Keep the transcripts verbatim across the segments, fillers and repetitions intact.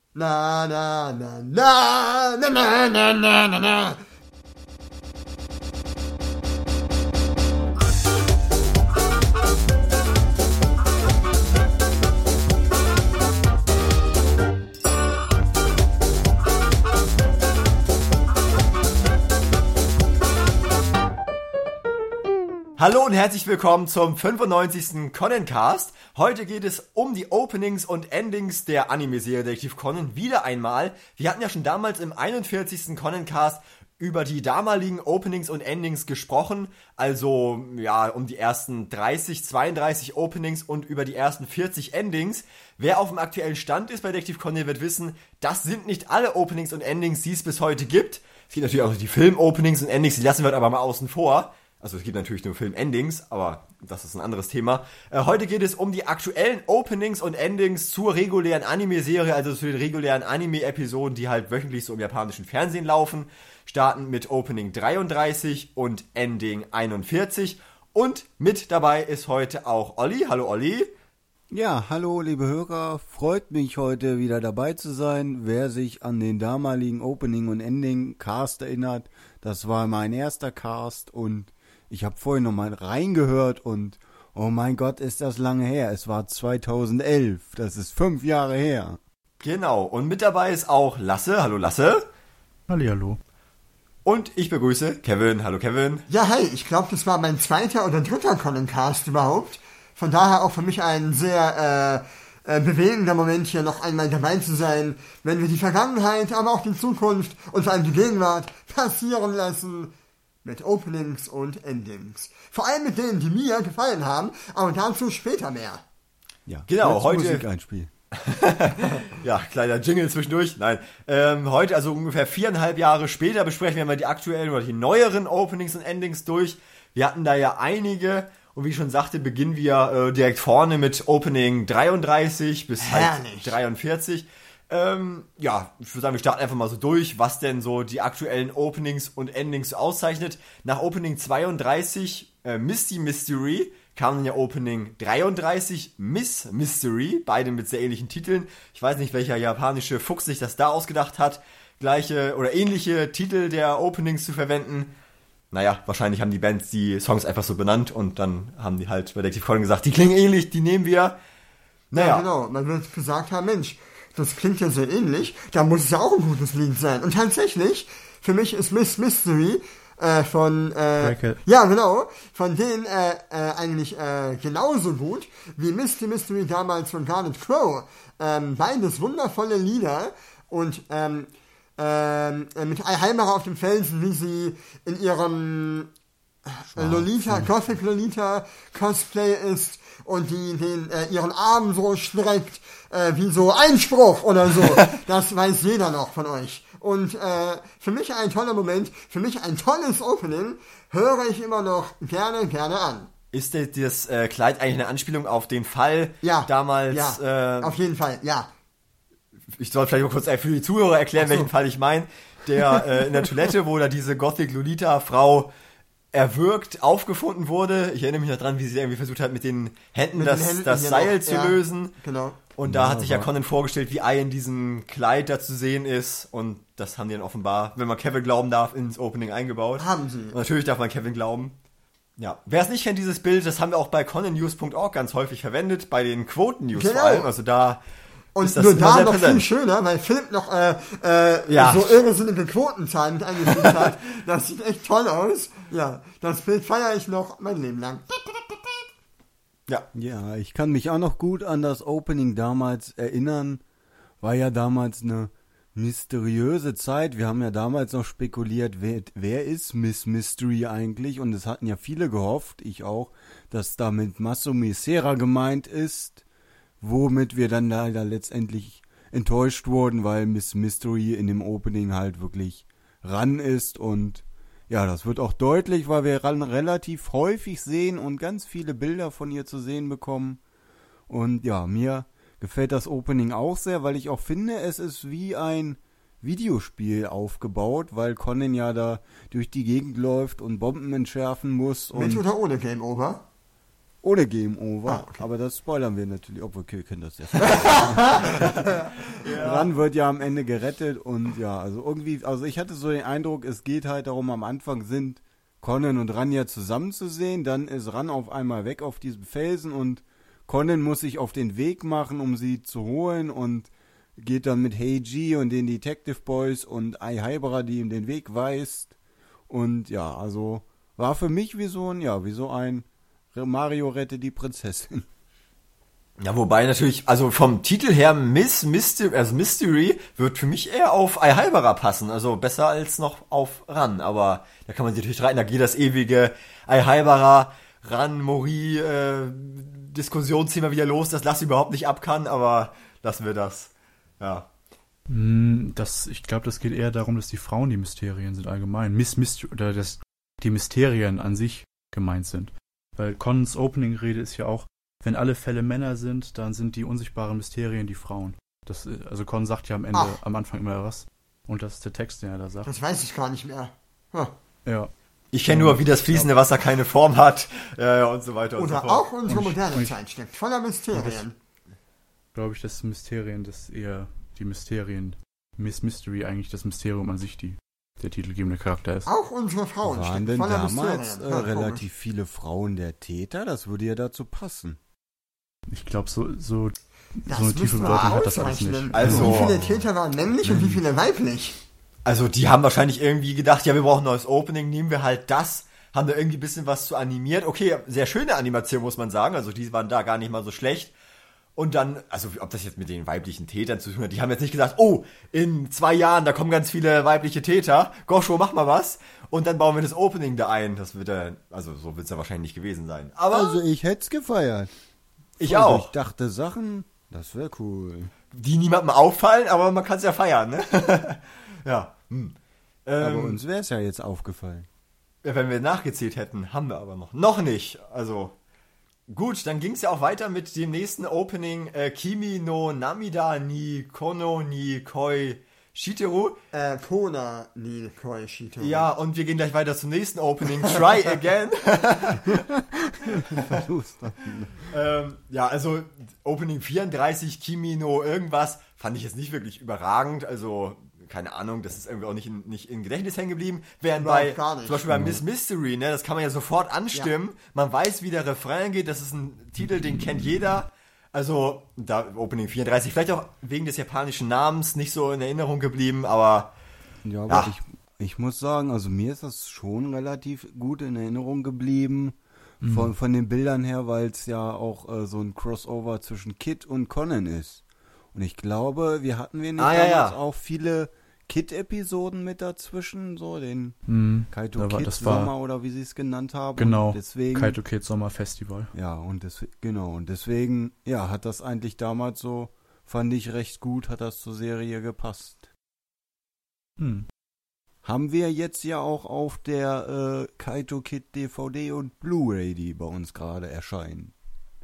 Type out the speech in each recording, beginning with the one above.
Na, na, na, na, na, na, na, na, na, na. Hallo und herzlich willkommen zum fünfundneunzigsten Conan-Cast. Heute geht es um die Openings und Endings der Anime-Serie Detektiv Conan wieder einmal. Wir hatten ja schon damals im einundvierzigsten Conan-Cast über die damaligen Openings und Endings gesprochen. Also ja, um die ersten dreißig, zweiunddreißig Openings und über die ersten vierzig Endings. Wer auf dem aktuellen Stand ist bei Detektiv Conan, wird wissen, das sind nicht alle Openings und Endings, die es bis heute gibt. Es gibt natürlich auch die Film-Openings und Endings, die lassen wir aber mal außen vor. Also es gibt natürlich nur Film-Endings, aber das ist ein anderes Thema. Äh, heute geht es um die aktuellen Openings und Endings zur regulären Anime-Serie, also zu den regulären Anime-Episoden, die halt wöchentlich so im japanischen Fernsehen laufen. Starten mit Opening dreiunddreißig und Ending einundvierzig. Und mit dabei ist heute auch Olli. Hallo Olli. Ja, hallo liebe Hörer. Freut mich heute wieder dabei zu sein. Wer sich an den damaligen Opening und Ending Cast erinnert, das war mein erster Cast und ich habe vorhin nochmal reingehört und oh mein Gott, ist das lange her. Es war zweitausendelf. Das ist fünf Jahre her. Genau. Und mit dabei ist auch Lasse. Hallo Lasse. Hallihallo. Und ich begrüße Kevin. Hallo Kevin. Ja, hi. Ich glaube, das war mein zweiter oder dritter Conan-Cast überhaupt. Von daher auch für mich ein sehr äh, äh, bewegender Moment, hier noch einmal dabei zu sein, wenn wir die Vergangenheit, aber auch die Zukunft und vor allem die Gegenwart passieren lassen. Mit Openings und Endings. Vor allem mit denen, die mir gefallen haben, aber dazu später mehr. Ja, genau, heute Musik einspielen. Ja, kleiner Jingle zwischendurch. Nein, ähm, heute, also ungefähr viereinhalb Jahre später, besprechen wir mal die aktuellen oder die neueren Openings und Endings durch. Wir hatten da ja einige und wie ich schon sagte, beginnen wir äh, direkt vorne mit Opening dreiunddreißig bis halt dreiundvierzig. Ähm, ja, ich würde sagen, wir starten einfach mal so durch, was denn so die aktuellen Openings und Endings so auszeichnet. Nach Opening zweiunddreißig, äh, Misty Mystery, kam dann ja Opening dreiunddreißig, Miss Mystery, beide mit sehr ähnlichen Titeln. Ich weiß nicht, welcher japanische Fuchs sich das da ausgedacht hat, gleiche oder ähnliche Titel der Openings zu verwenden. Naja, wahrscheinlich haben die Bands die Songs einfach so benannt und dann haben die halt bei Detektiv Conan gesagt, die klingen ähnlich, die nehmen wir. Naja. Ja, genau, man wird gesagt haben, Mensch, das klingt ja sehr ähnlich, da muss es ja auch ein gutes Lied sein. Und tatsächlich, für mich ist Miss Mystery äh, von, äh, ja genau, von denen äh, äh, eigentlich äh, genauso gut wie Misty Mystery damals von Garnet Crow. Ähm, beides wundervolle Lieder und ähm, ähm, mit Heimacher auf dem Felsen, wie sie in ihrem äh, Lolita, Gothic Lolita Cosplay ist und die den äh, ihren Arm so streckt, äh, wie so Einspruch oder so. Das weiß jeder noch von euch. Und äh, für mich ein toller Moment, für mich ein tolles Opening, höre ich immer noch gerne, gerne an. Ist das, das äh, Kleid eigentlich eine Anspielung auf den Fall ja, damals? Ja, äh, auf jeden Fall, ja. Ich soll vielleicht mal kurz für die Zuhörer erklären, so. Welchen Fall ich meine. Der äh, in der Toilette, wo da diese Gothic Lolita-Frau erwürgt, aufgefunden wurde. Ich erinnere mich noch dran, wie sie irgendwie versucht hat, mit den Händen mit das, den Händen das Seil noch, zu ja, lösen. Genau. Und da ja, hat sich ja Conan vorgestellt, wie Ai in diesem Kleid da zu sehen ist. Und das haben die dann offenbar, wenn man Kevin glauben darf, ins Opening eingebaut. Haben sie. Und natürlich darf man Kevin glauben. Ja. Wer es nicht kennt, dieses Bild, das haben wir auch bei conan news punkt org ganz häufig verwendet, bei den Quoten-News genau. vor allem. Also da und nur da noch präsent. Viel schöner, weil Philipp noch äh, äh, ja. so irrsinnige Quotenzahlen mit eingefügt hat. Das sieht echt toll aus. Ja, das Bild feiere ich noch mein Leben lang. Ja. Ja, ich kann mich auch noch gut an das Opening damals erinnern. War ja damals eine mysteriöse Zeit. Wir haben ja damals noch spekuliert, wer, wer ist Miss Mystery eigentlich? Und es hatten ja viele gehofft, ich auch, dass damit Masumi Sera gemeint ist. Womit wir dann leider letztendlich enttäuscht wurden, weil Miss Mystery in dem Opening halt wirklich ran ist und ja, das wird auch deutlich, weil wir ran relativ häufig sehen und ganz viele Bilder von ihr zu sehen bekommen und ja, mir gefällt das Opening auch sehr, weil ich auch finde, es ist wie ein Videospiel aufgebaut, weil Conan ja da durch die Gegend läuft und Bomben entschärfen muss. Und mit oder ohne Game Over? ohne Game Over. Ah, okay. Aber das spoilern wir natürlich. Obwohl, okay, wir können das ja. ja. Ran wird ja am Ende gerettet und ja, also irgendwie, also ich hatte so den Eindruck, es geht halt darum, am Anfang sind Conan und Ran ja zusammen zu sehen, dann ist Ran auf einmal weg auf diesem Felsen und Conan muss sich auf den Weg machen, um sie zu holen und geht dann mit Heiji und den Detective Boys und Ai Haibara, die ihm den Weg weist. Und ja, also war für mich wie so ein, ja, wie so ein Mario rette die Prinzessin. Ja, wobei natürlich, also vom Titel her Miss Mystery, also Mystery wird für mich eher auf Ai Haibara passen, also besser als noch auf Ran, aber da kann man sich natürlich reiten, da geht das ewige Ai Haibara, Ran, Mori, äh, Diskussionsthema wieder los, das lass überhaupt nicht ab kann, aber lassen wir das, ja. Das, ich glaube, das geht eher darum, dass die Frauen die Mysterien sind allgemein, Miss Mystery, oder dass die Mysterien an sich gemeint sind. Weil Conans Opening-Rede ist ja auch, wenn alle Fälle Männer sind, dann sind die unsichtbaren Mysterien die Frauen. Das, also Conan sagt ja am Ende, Ach. am Anfang immer was. Und das ist der Text, den er da sagt. Das weiß ich gar nicht mehr. Hm. Ja. Ich kenne nur, wie das fließende Wasser keine Form hat äh, und so weiter und Oder so fort. auch unsere moderne Zeit steckt voller Mysterien. Glaube ich, das Mysterien, das eher die Mysterien, Miss Mystery eigentlich das Mysterium an sich, die der titelgebende Charakter ist. Auch unsere Frauen Waren stecken denn voller damals Mysterien. äh, Ja, relativ viele Frauen der Täter? Das würde ja dazu passen. Ich glaube, so, so, das so eine tiefe müssen wir Bedeutung hat das alles ausrechnen. nicht. Also- wie viele Täter waren männlich und wie viele weiblich? Also die haben wahrscheinlich irgendwie gedacht, ja, wir brauchen ein neues Opening, nehmen wir halt das, haben da irgendwie ein bisschen was zu animiert. Okay, sehr schöne Animation, muss man sagen, also die waren da gar nicht mal so schlecht. Und dann, also ob das jetzt mit den weiblichen Tätern zu tun hat, die haben jetzt nicht gesagt, oh, in zwei Jahren, da kommen ganz viele weibliche Täter, Gosho, mach mal was. Und dann bauen wir das Opening da ein. Das wird ja, also so wird es ja wahrscheinlich nicht gewesen sein. Aber Also ich hätte es gefeiert. ich Voll auch. durchdachte Sachen, das wäre cool. Die niemandem auffallen, aber man kann es ja feiern, ne? ja. Hm. Ähm, Aber uns wäre es ja jetzt aufgefallen. Ja, wenn wir nachgezählt hätten, haben wir aber noch. Noch nicht. Also, gut, dann ging es ja auch weiter mit dem nächsten Opening. Äh, Kimi no Namida ni Kono ni Koi Shiteru. Äh, Kona ni Koi Shiteru. Ja, und wir gehen gleich weiter zum nächsten Opening. Try Again. ähm, ja, also Opening vierunddreißig, Kimi no irgendwas, fand ich jetzt nicht wirklich überragend. Also, keine Ahnung, das ist irgendwie auch nicht in, nicht in Gedächtnis hängen geblieben. Während bei, gar nicht. zum Beispiel bei Miss Mystery, ne, das kann man ja sofort anstimmen. Ja. Man weiß, wie der Refrain geht. Das ist ein Titel, den kennt jeder. Also, da Opening vierunddreißig, vielleicht auch wegen des japanischen Namens nicht so in Erinnerung geblieben, aber Ja, aber Ja. ich, ich muss sagen, also mir ist das schon relativ gut in Erinnerung geblieben. Von, von den Bildern her, weil es ja auch äh, so ein Crossover zwischen Kid und Conan ist. Und ich glaube, wir hatten wir nicht Ah, ja, damals ja. auch viele Kid-Episoden mit dazwischen, so den Mhm. Kaito Da war- Kid das war- Sommer oder wie sie es genannt haben. Genau, Und deswegen, Kaito Kid Sommer Festival. ja, und des, genau, und deswegen, ja, hat das eigentlich damals so, fand ich recht gut, hat das zur Serie gepasst. Hm. Haben wir jetzt ja auch auf der äh, Kaito Kid D V D und Blu-ray, die bei uns gerade erscheinen.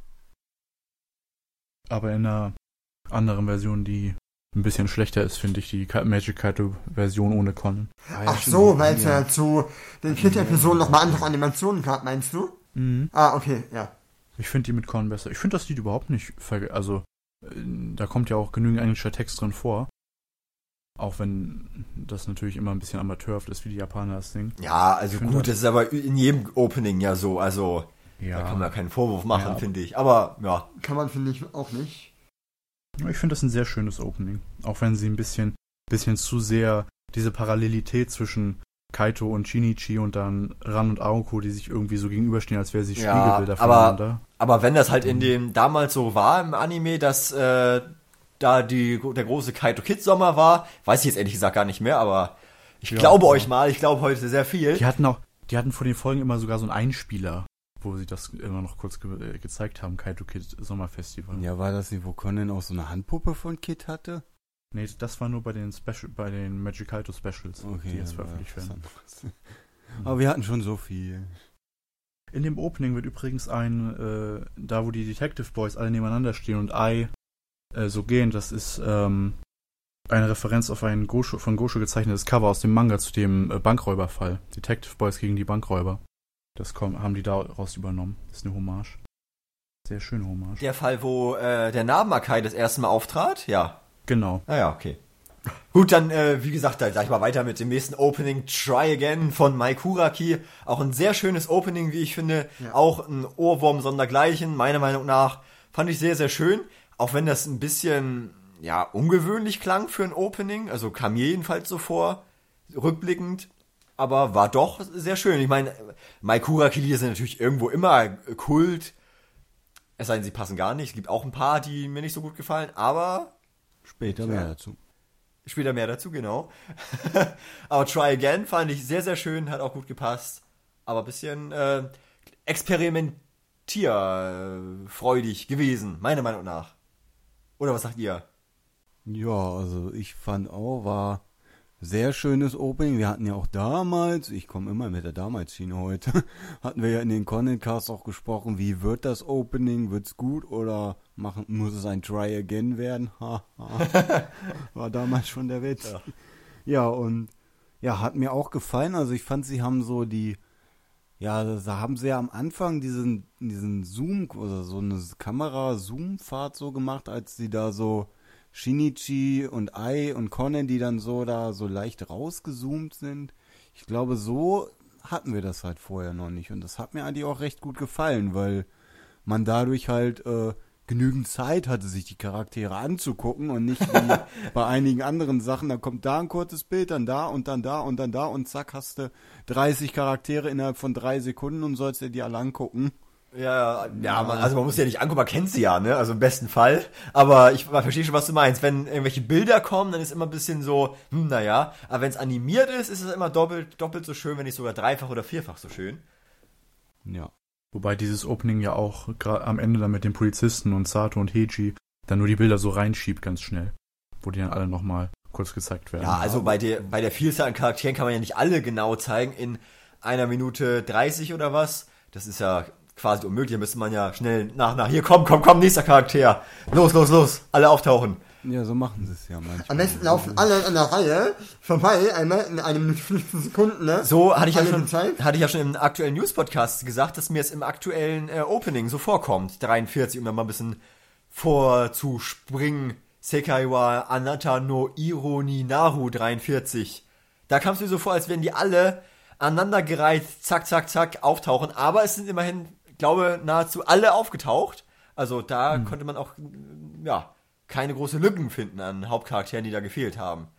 Aber in einer anderen Version, die ein bisschen schlechter ist, finde ich, die Ka- Magic Kaito-Version ohne Conan. Ach so, weil es ja zu den Kid-Episoden nochmal andere Animationen gab, meinst du? Mhm. Ah, okay, ja. Ich finde die mit Conan besser. Ich finde das Lied überhaupt nicht verge- also äh, da kommt ja auch genügend englischer Text drin vor. Auch wenn das natürlich immer ein bisschen amateurhaft ist, wie die Japaner das singen. ja, also Ich find gut, das- das ist aber in jedem Opening ja so, also Ja. da kann man keinen Vorwurf machen, Ja. finde ich. Aber, ja, Kann man, finde ich, auch nicht. Ich finde das ein sehr schönes Opening. Auch wenn sie ein bisschen, bisschen zu sehr diese Parallelität zwischen Kaito und Shinichi und dann Ran und Aoko, die sich irgendwie so gegenüberstehen, als wären sie Ja, Spiegelbilder aber- voneinander. aber wenn das halt in dem damals so war im Anime, dass äh, da die, der große Kaito Kid Sommer war, weiß ich jetzt ehrlich gesagt gar nicht mehr, aber ich Ja, glaube ja. euch mal, ich glaube heute sehr viel. Die hatten auch, die hatten vor den Folgen immer sogar so einen Einspieler, wo sie das immer noch kurz ge äh, gezeigt haben, Kaito Kid Sommerfestival. Ja, war das nicht, wo Conan auch so eine Handpuppe von Kid hatte? Nee, das war nur bei den Special, bei den Magic Kaito Specials, die jetzt ja, veröffentlicht was werden. anderes. Aber wir hatten schon so viel. In dem Opening wird übrigens ein, äh, da wo die Detective Boys alle nebeneinander stehen und Ai äh, so gehen, das ist ähm, eine Referenz auf ein Gosho, von Gosho gezeichnetes Cover aus dem Manga zu dem äh, Bankräuberfall. Detective Boys gegen die Bankräuber. Das kommen, haben die daraus übernommen. Das ist eine Hommage. Sehr schöne Hommage. Der Fall, wo äh, der Narben-Akai das erste Mal auftrat? Ja. Genau. Ah ja, okay. Gut, dann, äh, wie gesagt, da sag ich mal weiter mit dem nächsten Opening, Try Again von Mai Kuraki. Auch ein sehr schönes Opening, wie ich finde. Ja. Auch ein Ohrwurm sondergleichen, meiner Meinung nach. Fand ich sehr, sehr schön. Auch wenn das ein bisschen, ja, ungewöhnlich klang für ein Opening. Also kam mir jedenfalls so vor, rückblickend. Aber war doch sehr schön. Ich meine, Mai Kuraki-Lieder sind natürlich irgendwo immer Kult. Es sei denn, sie passen gar nicht. Es gibt auch ein paar, die mir nicht so gut gefallen. Aber später mehr ja. dazu. Später mehr dazu, genau. Aber Try Again fand ich sehr, sehr schön, hat auch gut gepasst. Aber ein bisschen äh, experimentierfreudig gewesen, meiner Meinung nach. Oder was sagt ihr? Ja, also ich fand auch, war sehr schönes Opening. Wir hatten ja auch damals, ich komme immer mit der Damals-Schiene heute, hatten wir ja in den Content-Cast auch gesprochen, wie wird das Opening, wird's gut oder machen, muss es ein Try Again werden? Ha, ha. War damals schon der Witz. Ja. ja, und ja, hat mir auch gefallen. Also ich fand, sie haben so die, ja, da haben sie ja am Anfang diesen, diesen Zoom, oder so eine Kamera-Zoom-Fahrt so gemacht, als sie da so Shinichi und Ai und Conan, die dann so da so leicht rausgezoomt sind. Ich glaube, so hatten wir das halt vorher noch nicht. Und das hat mir eigentlich auch recht gut gefallen, weil man dadurch halt äh, genügend Zeit hatte, sich die Charaktere anzugucken und nicht wie bei einigen anderen Sachen, da kommt da ein kurzes Bild, dann da und dann da und dann da und zack, hast du dreißig Charaktere innerhalb von drei Sekunden und sollst dir die alle angucken. Ja, ja, man, also man muss ja nicht angucken, man kennt sie ja, ne, also im besten Fall, aber ich verstehe schon, was du meinst, wenn irgendwelche Bilder kommen, dann ist immer ein bisschen so, hm, naja, aber wenn es animiert ist, ist es immer doppelt, doppelt so schön, wenn nicht sogar dreifach oder vierfach so schön. Ja. Wobei dieses Opening ja auch gerade am Ende dann mit den Polizisten und Sato und Heiji dann nur die Bilder so reinschiebt ganz schnell, wo die dann alle nochmal kurz gezeigt werden. Ja, also bei der, bei der Vielzahl an Charakteren kann man ja nicht alle genau zeigen in einer Minute dreißig oder was, das ist ja quasi unmöglich, da müsste man ja schnell nach, nach, hier, komm, komm, komm, nächster Charakter. Los, los, los, alle auftauchen. Ja, so machen sie es ja manchmal. Am besten laufen alle in einer Reihe vorbei, einmal in einer Minute fünfzehn Sekunden, ne? So hatte ich, ja schon, hatte ich ja schon im aktuellen News-Podcast gesagt, dass mir es im aktuellen äh, Opening so vorkommt, dreiundvierzig, um da mal ein bisschen vorzuspringen. Sekai wa Anata no Ironi Naru dreiundvierzig. Da kam es mir so vor, als wären die alle aneinandergereiht, zack, zack, zack, auftauchen, aber es sind immerhin, glaube nahezu alle aufgetaucht. Also da hm. konnte man auch, ja, keine große Lücken finden an Hauptcharakteren, die da gefehlt haben.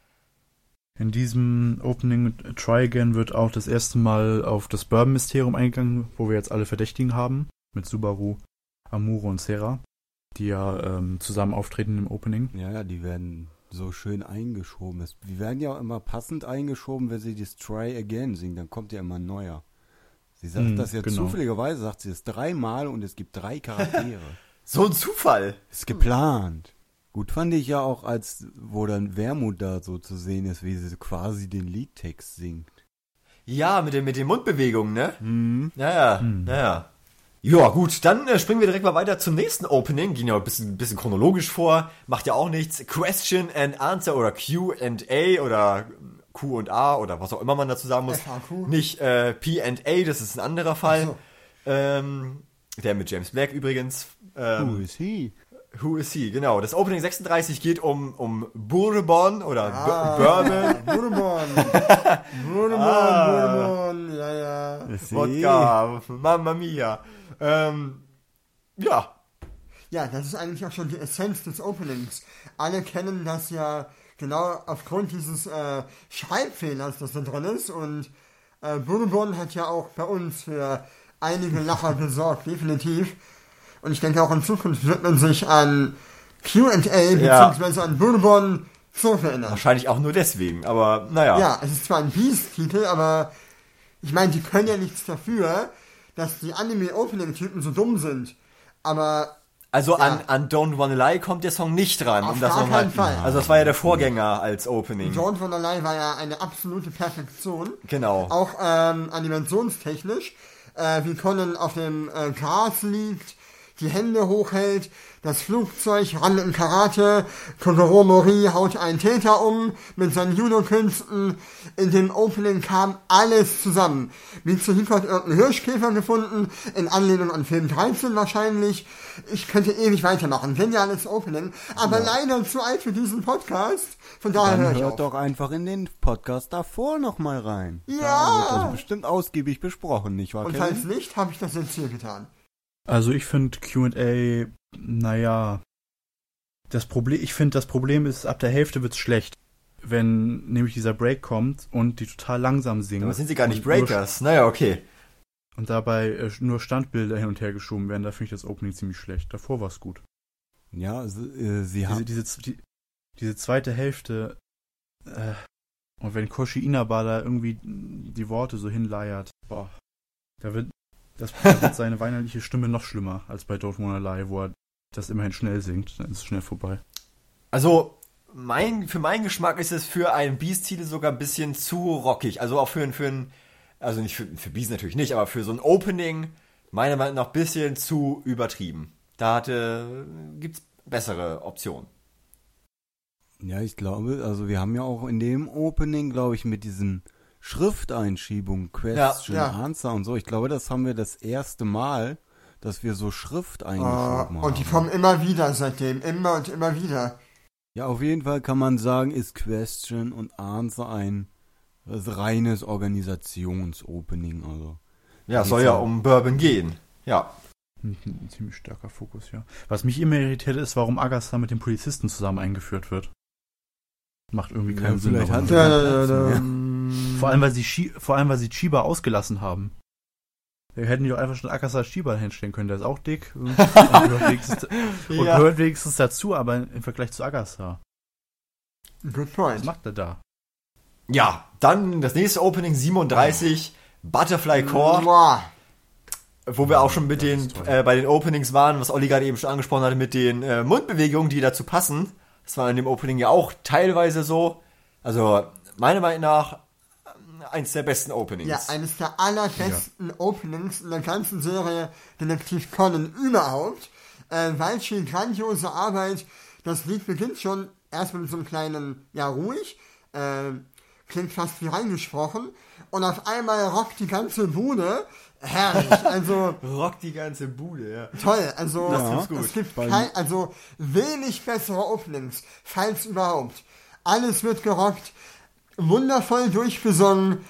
In diesem Opening Try Again wird auch das erste Mal auf das Bourbon-Mysterium eingegangen, wo wir jetzt alle Verdächtigen haben, mit Subaru, Amuro und Sera, die ja ähm, zusammen auftreten im Opening. Ja, ja, die werden so schön eingeschoben. Die werden ja auch immer passend eingeschoben, wenn sie das Try Again singen, dann kommt ja immer ein neuer. Sie sagt hm, das ja genau. Zufälligerweise, sagt sie es dreimal und es gibt drei Charaktere. So ein Zufall. Ist geplant. Gut fand ich ja auch, als wo dann Wermut da so zu sehen ist, wie sie quasi den Liedtext singt. Ja, mit den, mit den Mundbewegungen, ne? Mhm. Ja, ja, mhm. ja, ja. Ja, gut, dann äh, springen wir direkt mal weiter zum nächsten Opening. Gehen ja ein bisschen, bisschen chronologisch vor. Macht ja auch nichts. Question and Answer oder Q and A oder Q und A oder was auch immer man dazu sagen muss. F A Q. Nicht äh, P and A, das ist ein anderer Fall. So. Ähm, der mit James Black übrigens. Ähm, Who is he? Who is he, genau. Das Opening sechsunddreißig geht um, um Bourbon oder ah, Bourbon. Bourbon. Bourbon, Ah. Bourbon, ja, ja. Wodka, Mamma Mia. Ähm, ja. Ja, das ist eigentlich auch schon die Essenz des Openings. Alle kennen das ja genau aufgrund dieses äh, Schreibfehlers, das da drin ist. Und äh, Bourbon hat ja auch bei uns für einige Lacher gesorgt, definitiv. Und ich denke auch in Zukunft wird man sich an Q and A Ja. bzw. an Bourbon so erinnern. Wahrscheinlich auch nur deswegen, aber naja. Ja, es ist zwar ein Beast-Titel, aber ich meine, die können ja nichts dafür, dass die Anime-Opening-Typen so dumm sind. Aber Also ja. an, an Don't Wanna Lie kommt der Song nicht ran. Auf um das gar nochmal- keinen Fall. Also das war ja der Vorgänger als Opening. Don't Wanna Lie war ja eine absolute Perfektion. Genau. Auch ähm, animationstechnisch. Äh, wie Conan auf dem äh, Gras liegt, die Hände hochhält, das Flugzeug, Ran in Karate, Kogoro Mori haut einen Täter um mit seinen Judo-Künsten. In dem Opening kam alles zusammen. Mitsuhiko hat irgendeinen Hirschkäfer gefunden, in Anlehnung an Film dreizehn wahrscheinlich. Ich könnte ewig weitermachen, geniales Opening, aber ja. leider zu alt für diesen Podcast. Von daher Dann höre ich hört auf. doch einfach in den Podcast davor nochmal rein. Ja! Da wird das bestimmt ausgiebig besprochen, nicht wahr, Und Kevin? falls nicht, habe ich das jetzt hier getan. Also ich finde Q und A, naja, das Problem, ich finde das Problem ist, ab der Hälfte wird's schlecht. Wenn nämlich dieser Break kommt und die total langsam singen. Aber sind sie gar nicht Breakers? Naja, okay. Und dabei äh, nur Standbilder hin und her geschoben werden, da finde ich das Opening ziemlich schlecht. Davor war's gut. Ja, sie, äh, sie diese, haben... Diese, die, diese zweite Hälfte, äh, und wenn Koshi Inaba da irgendwie die Worte so hinleiert, boah, da wird, das, da wird seine weinerliche Stimme noch schlimmer als bei Don't Wanna Lie, wo er das immerhin schnell singt, dann ist es schnell vorbei. Also, mein, für meinen Geschmack ist es für einen Beast-Titel sogar ein bisschen zu rockig. Also auch für ein, für ein also nicht für, für Beast natürlich nicht, aber für so ein Opening meiner Meinung nach ein bisschen zu übertrieben. Da hatte, gibt's bessere Optionen. Ja, ich glaube, also wir haben ja auch in dem Opening, glaube ich, mit diesen Schrifteinschiebungen, Question, ja, ja. Answer und so, ich glaube, das haben wir das erste Mal, dass wir so Schrift eingeschoben uh, haben. Und die kommen immer wieder seitdem, immer und immer wieder. Ja, auf jeden Fall kann man sagen, ist Question und Answer ein reines Organisations-Opening. Also. Ja, es soll ja um Bourbon gehen. Ja. Ein, ein ziemlich starker Fokus, ja. Was mich immer irritiert ist, warum Agatha mit dem Polizisten zusammen eingeführt wird. Macht irgendwie keinen ja, Sinn. Vielleicht hat ja, ja, ja, ja. Vor allem, weil sie Shi- vor allem, weil sie Chiba ausgelassen haben. Wir hätten ja auch einfach schon Agatha Chiba hinstellen können, der ist auch dick. Und gehört wenigstens, und Ja. gehört wenigstens dazu, aber im Vergleich zu Agatha. Good point. Was macht er da? Ja, dann das nächste Opening siebenunddreißig, Butterfly Core, Boah. wo wir auch schon mit Das den ist toll. äh, bei den Openings waren, was Olli gerade eben schon angesprochen hatte, mit den äh, Mundbewegungen, die dazu passen. Das war in dem Opening ja auch teilweise so. Also, meiner Meinung nach, äh, eins der besten Openings. Ja, eines der allerbesten Openings in der ganzen Serie Detektiv Conan überhaupt. Äh, weil viel grandiose Arbeit. Das Lied beginnt schon erst mit so einem kleinen, ja, ruhig. Äh, klingt fast wie reingesprochen. Und auf einmal rockt die ganze Bude. Herrlich, also Rockt die ganze Bude, ja. toll, also Das ist gut. es gibt Bei- kein, also wenig bessere Openings, falls überhaupt. Alles wird gerockt, wundervoll durchgesungen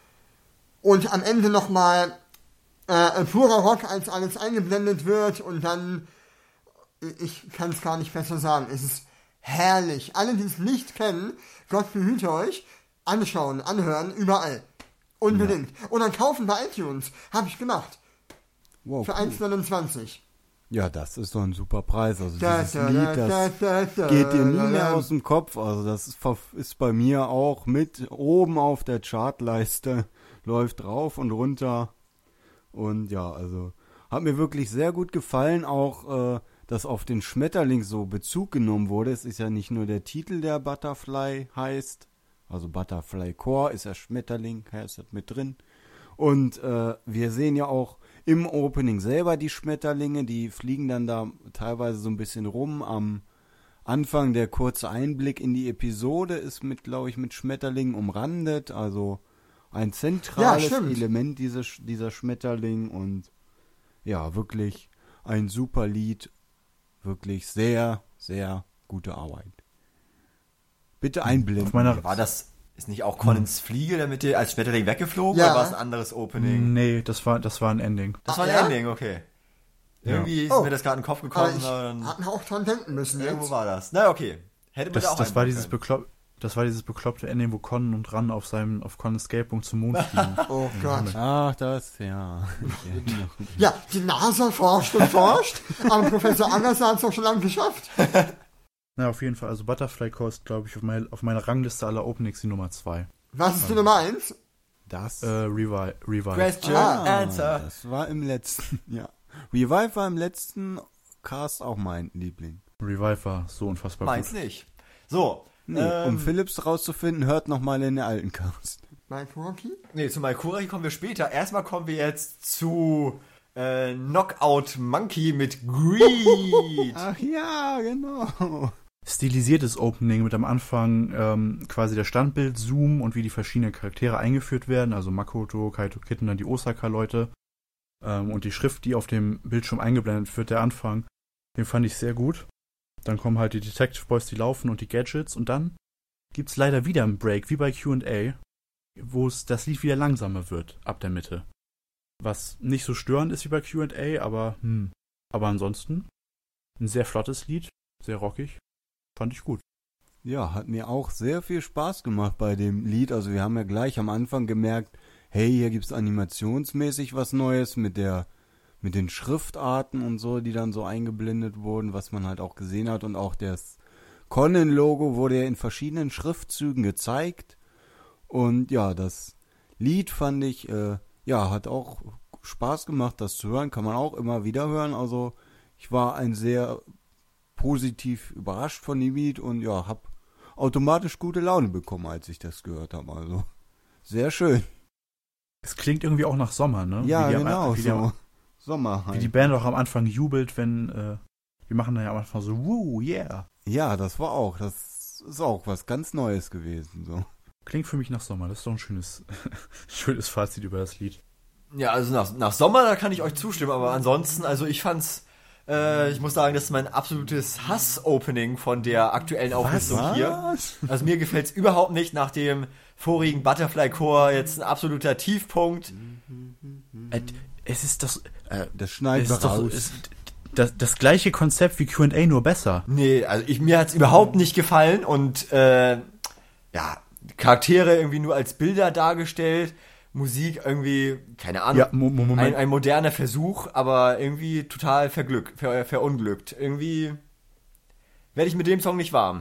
und am Ende nochmal äh, purer Rock, als alles eingeblendet wird und dann, ich kann es gar nicht besser sagen, es ist herrlich. Alle, die es nicht kennen, Gott behüte euch, anschauen, anhören, überall. Unbedingt. Und dann kaufen bei iTunes. Habe ich gemacht. Wow, Für cool. eins neunundzwanzig. Ja, das ist doch ein super Preis. Also Da, dieses da, Lied, da, das da, da, geht dir nie da, mehr da. aus dem Kopf. Also das ist, ver- ist bei mir auch mit oben auf der Chartleiste, läuft rauf und runter. Und ja, also hat mir wirklich sehr gut gefallen, auch äh, dass auf den Schmetterling so Bezug genommen wurde. Es ist ja nicht nur der Titel, der Butterfly heißt, also Butterfly Core ist ja Schmetterling, ist das mit drin. Und äh, wir sehen ja auch im Opening selber die Schmetterlinge, die fliegen dann da teilweise so ein bisschen rum. Am Anfang der kurze Einblick in die Episode ist mit, glaube ich, mit Schmetterlingen umrandet, also ein zentrales Ja, stimmt. Element dieser, dieser Schmetterling und ja, wirklich ein super Lied, wirklich sehr, sehr gute Arbeit. Bitte einblenden. Auf meiner- War das, ist nicht auch Conans Fliege, der mit dir als Schmetterling weggeflogen, Ja. oder war es ein anderes Opening? Nee, das war, das war ein Ending. Das Ah, war ein ja? Ending, okay. Ja. Irgendwie ist Oh. mir das gerade in den Kopf Aber gekommen, ich aber dann, hatte auch dran denken müssen irgendwo jetzt. war das. Na, okay. Hätte man da Das, auch das war einbauen dieses können. beklopp, das war dieses bekloppte Ending, wo Con und Ran auf seinem, auf Cons Escape-Punkt zum Mond fliegen. Oh Gott. Ach, das, ja. Ja, die NASA forscht und forscht, aber Professor Andersen hat es doch schon lange geschafft. Na, auf jeden Fall. Also Butterfly Core ist, glaube ich, auf, mein, auf meiner Rangliste aller Openings die Nummer zwei. Was ist die Nummer eins? Das, Äh, Revive. Revive. Question, Ah, Answer. das war im letzten, ja. Revive war im letzten Cast auch mein Liebling. Revive war so unfassbar Meins gut. nicht. So. Nee, ähm, um Philips rauszufinden, hört nochmal in den alten Cast. Mike Rocky? Nee, zu Maikura kommen wir später. Erstmal kommen wir jetzt zu äh, Knockout Monkey mit Greed. Ach ja, genau. Stilisiertes Opening mit am Anfang ähm, quasi der Standbild-Zoom und wie die verschiedenen Charaktere eingeführt werden, also Makoto, Kaito Kid und dann die Osaka-Leute. Ähm, und die Schrift, die auf dem Bildschirm eingeblendet wird, der Anfang, den fand ich sehr gut. Dann kommen halt die Detective Boys, die laufen und die Gadgets und dann gibt's leider wieder einen Break, wie bei Q and A, wo es das Lied wieder langsamer wird, ab der Mitte. Was nicht so störend ist wie bei Q and A, aber hm. Aber ansonsten ein sehr flottes Lied, sehr rockig. Fand ich gut. Ja, hat mir auch sehr viel Spaß gemacht bei dem Lied. Also wir haben ja gleich am Anfang gemerkt, hey, hier gibt's animationsmäßig was Neues mit der, mit den Schriftarten und so, die dann so eingeblendet wurden, was man halt auch gesehen hat. Und auch das Conan-Logo wurde ja in verschiedenen Schriftzügen gezeigt. Und ja, das Lied fand ich, äh, ja, hat auch Spaß gemacht, das zu hören. Kann man auch immer wieder hören. Also ich war ein sehr positiv überrascht von dem Lied und ja, hab automatisch gute Laune bekommen, als ich das gehört habe. Also sehr schön. Es klingt irgendwie auch nach Sommer, ne? Ja, wie die genau, am, wie so. die, Sommer halt. Wie die Band auch am Anfang jubelt, wenn, äh, die machen dann ja am Anfang so, woo, yeah. Ja, das war auch, das ist auch was ganz Neues gewesen, so. Klingt für mich nach Sommer, das ist doch ein schönes, schönes Fazit über das Lied. Ja, also nach, nach Sommer, da kann ich euch zustimmen, aber ansonsten, also ich fand's, äh, ich muss sagen, das ist mein absolutes Hass-Opening von der aktuellen Auflistung Was? hier. Also mir gefällt's überhaupt nicht, nach dem vorigen Butterfly-Chor jetzt ein absoluter Tiefpunkt. Äh, es ist das, äh, Das schneiden es wir ist doch, raus. es, das, das gleiche Konzept wie Q and A, nur besser. Nee, also ich, mir hat's überhaupt nicht gefallen und äh, ja, Charaktere irgendwie nur als Bilder dargestellt, Musik irgendwie, keine Ahnung, Ja, Mo- Mo- Moment. ein, ein moderner Versuch, aber irgendwie total verglück, ver, verunglückt. Irgendwie werde ich mit dem Song nicht warm.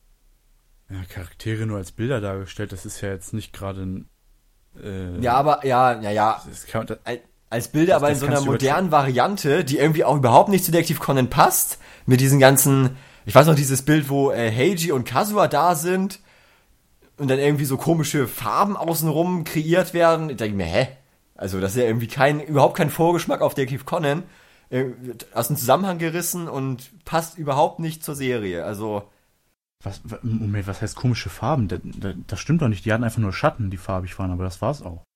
Ja, Charaktere nur als Bilder dargestellt, das ist ja jetzt nicht gerade ein, äh, Ja, aber, ja, ja, ja, das kann, das, als Bilder, Das- aber in das so einer kannst du modernen Variante, die irgendwie auch überhaupt nicht zu Detective Conan passt, mit diesen ganzen, ich weiß noch, dieses Bild, wo äh, Heiji und Kazuha da sind und dann irgendwie so komische Farben außenrum kreiert werden. Ich denke mir, hä? Also das ist ja irgendwie kein, überhaupt kein Vorgeschmack auf Detective Conan, äh, aus dem Zusammenhang gerissen und passt überhaupt nicht zur Serie. Also was, Moment, was heißt komische Farben? Das, das, das stimmt doch nicht, die hatten einfach nur Schatten, die farbig waren, aber das war's auch.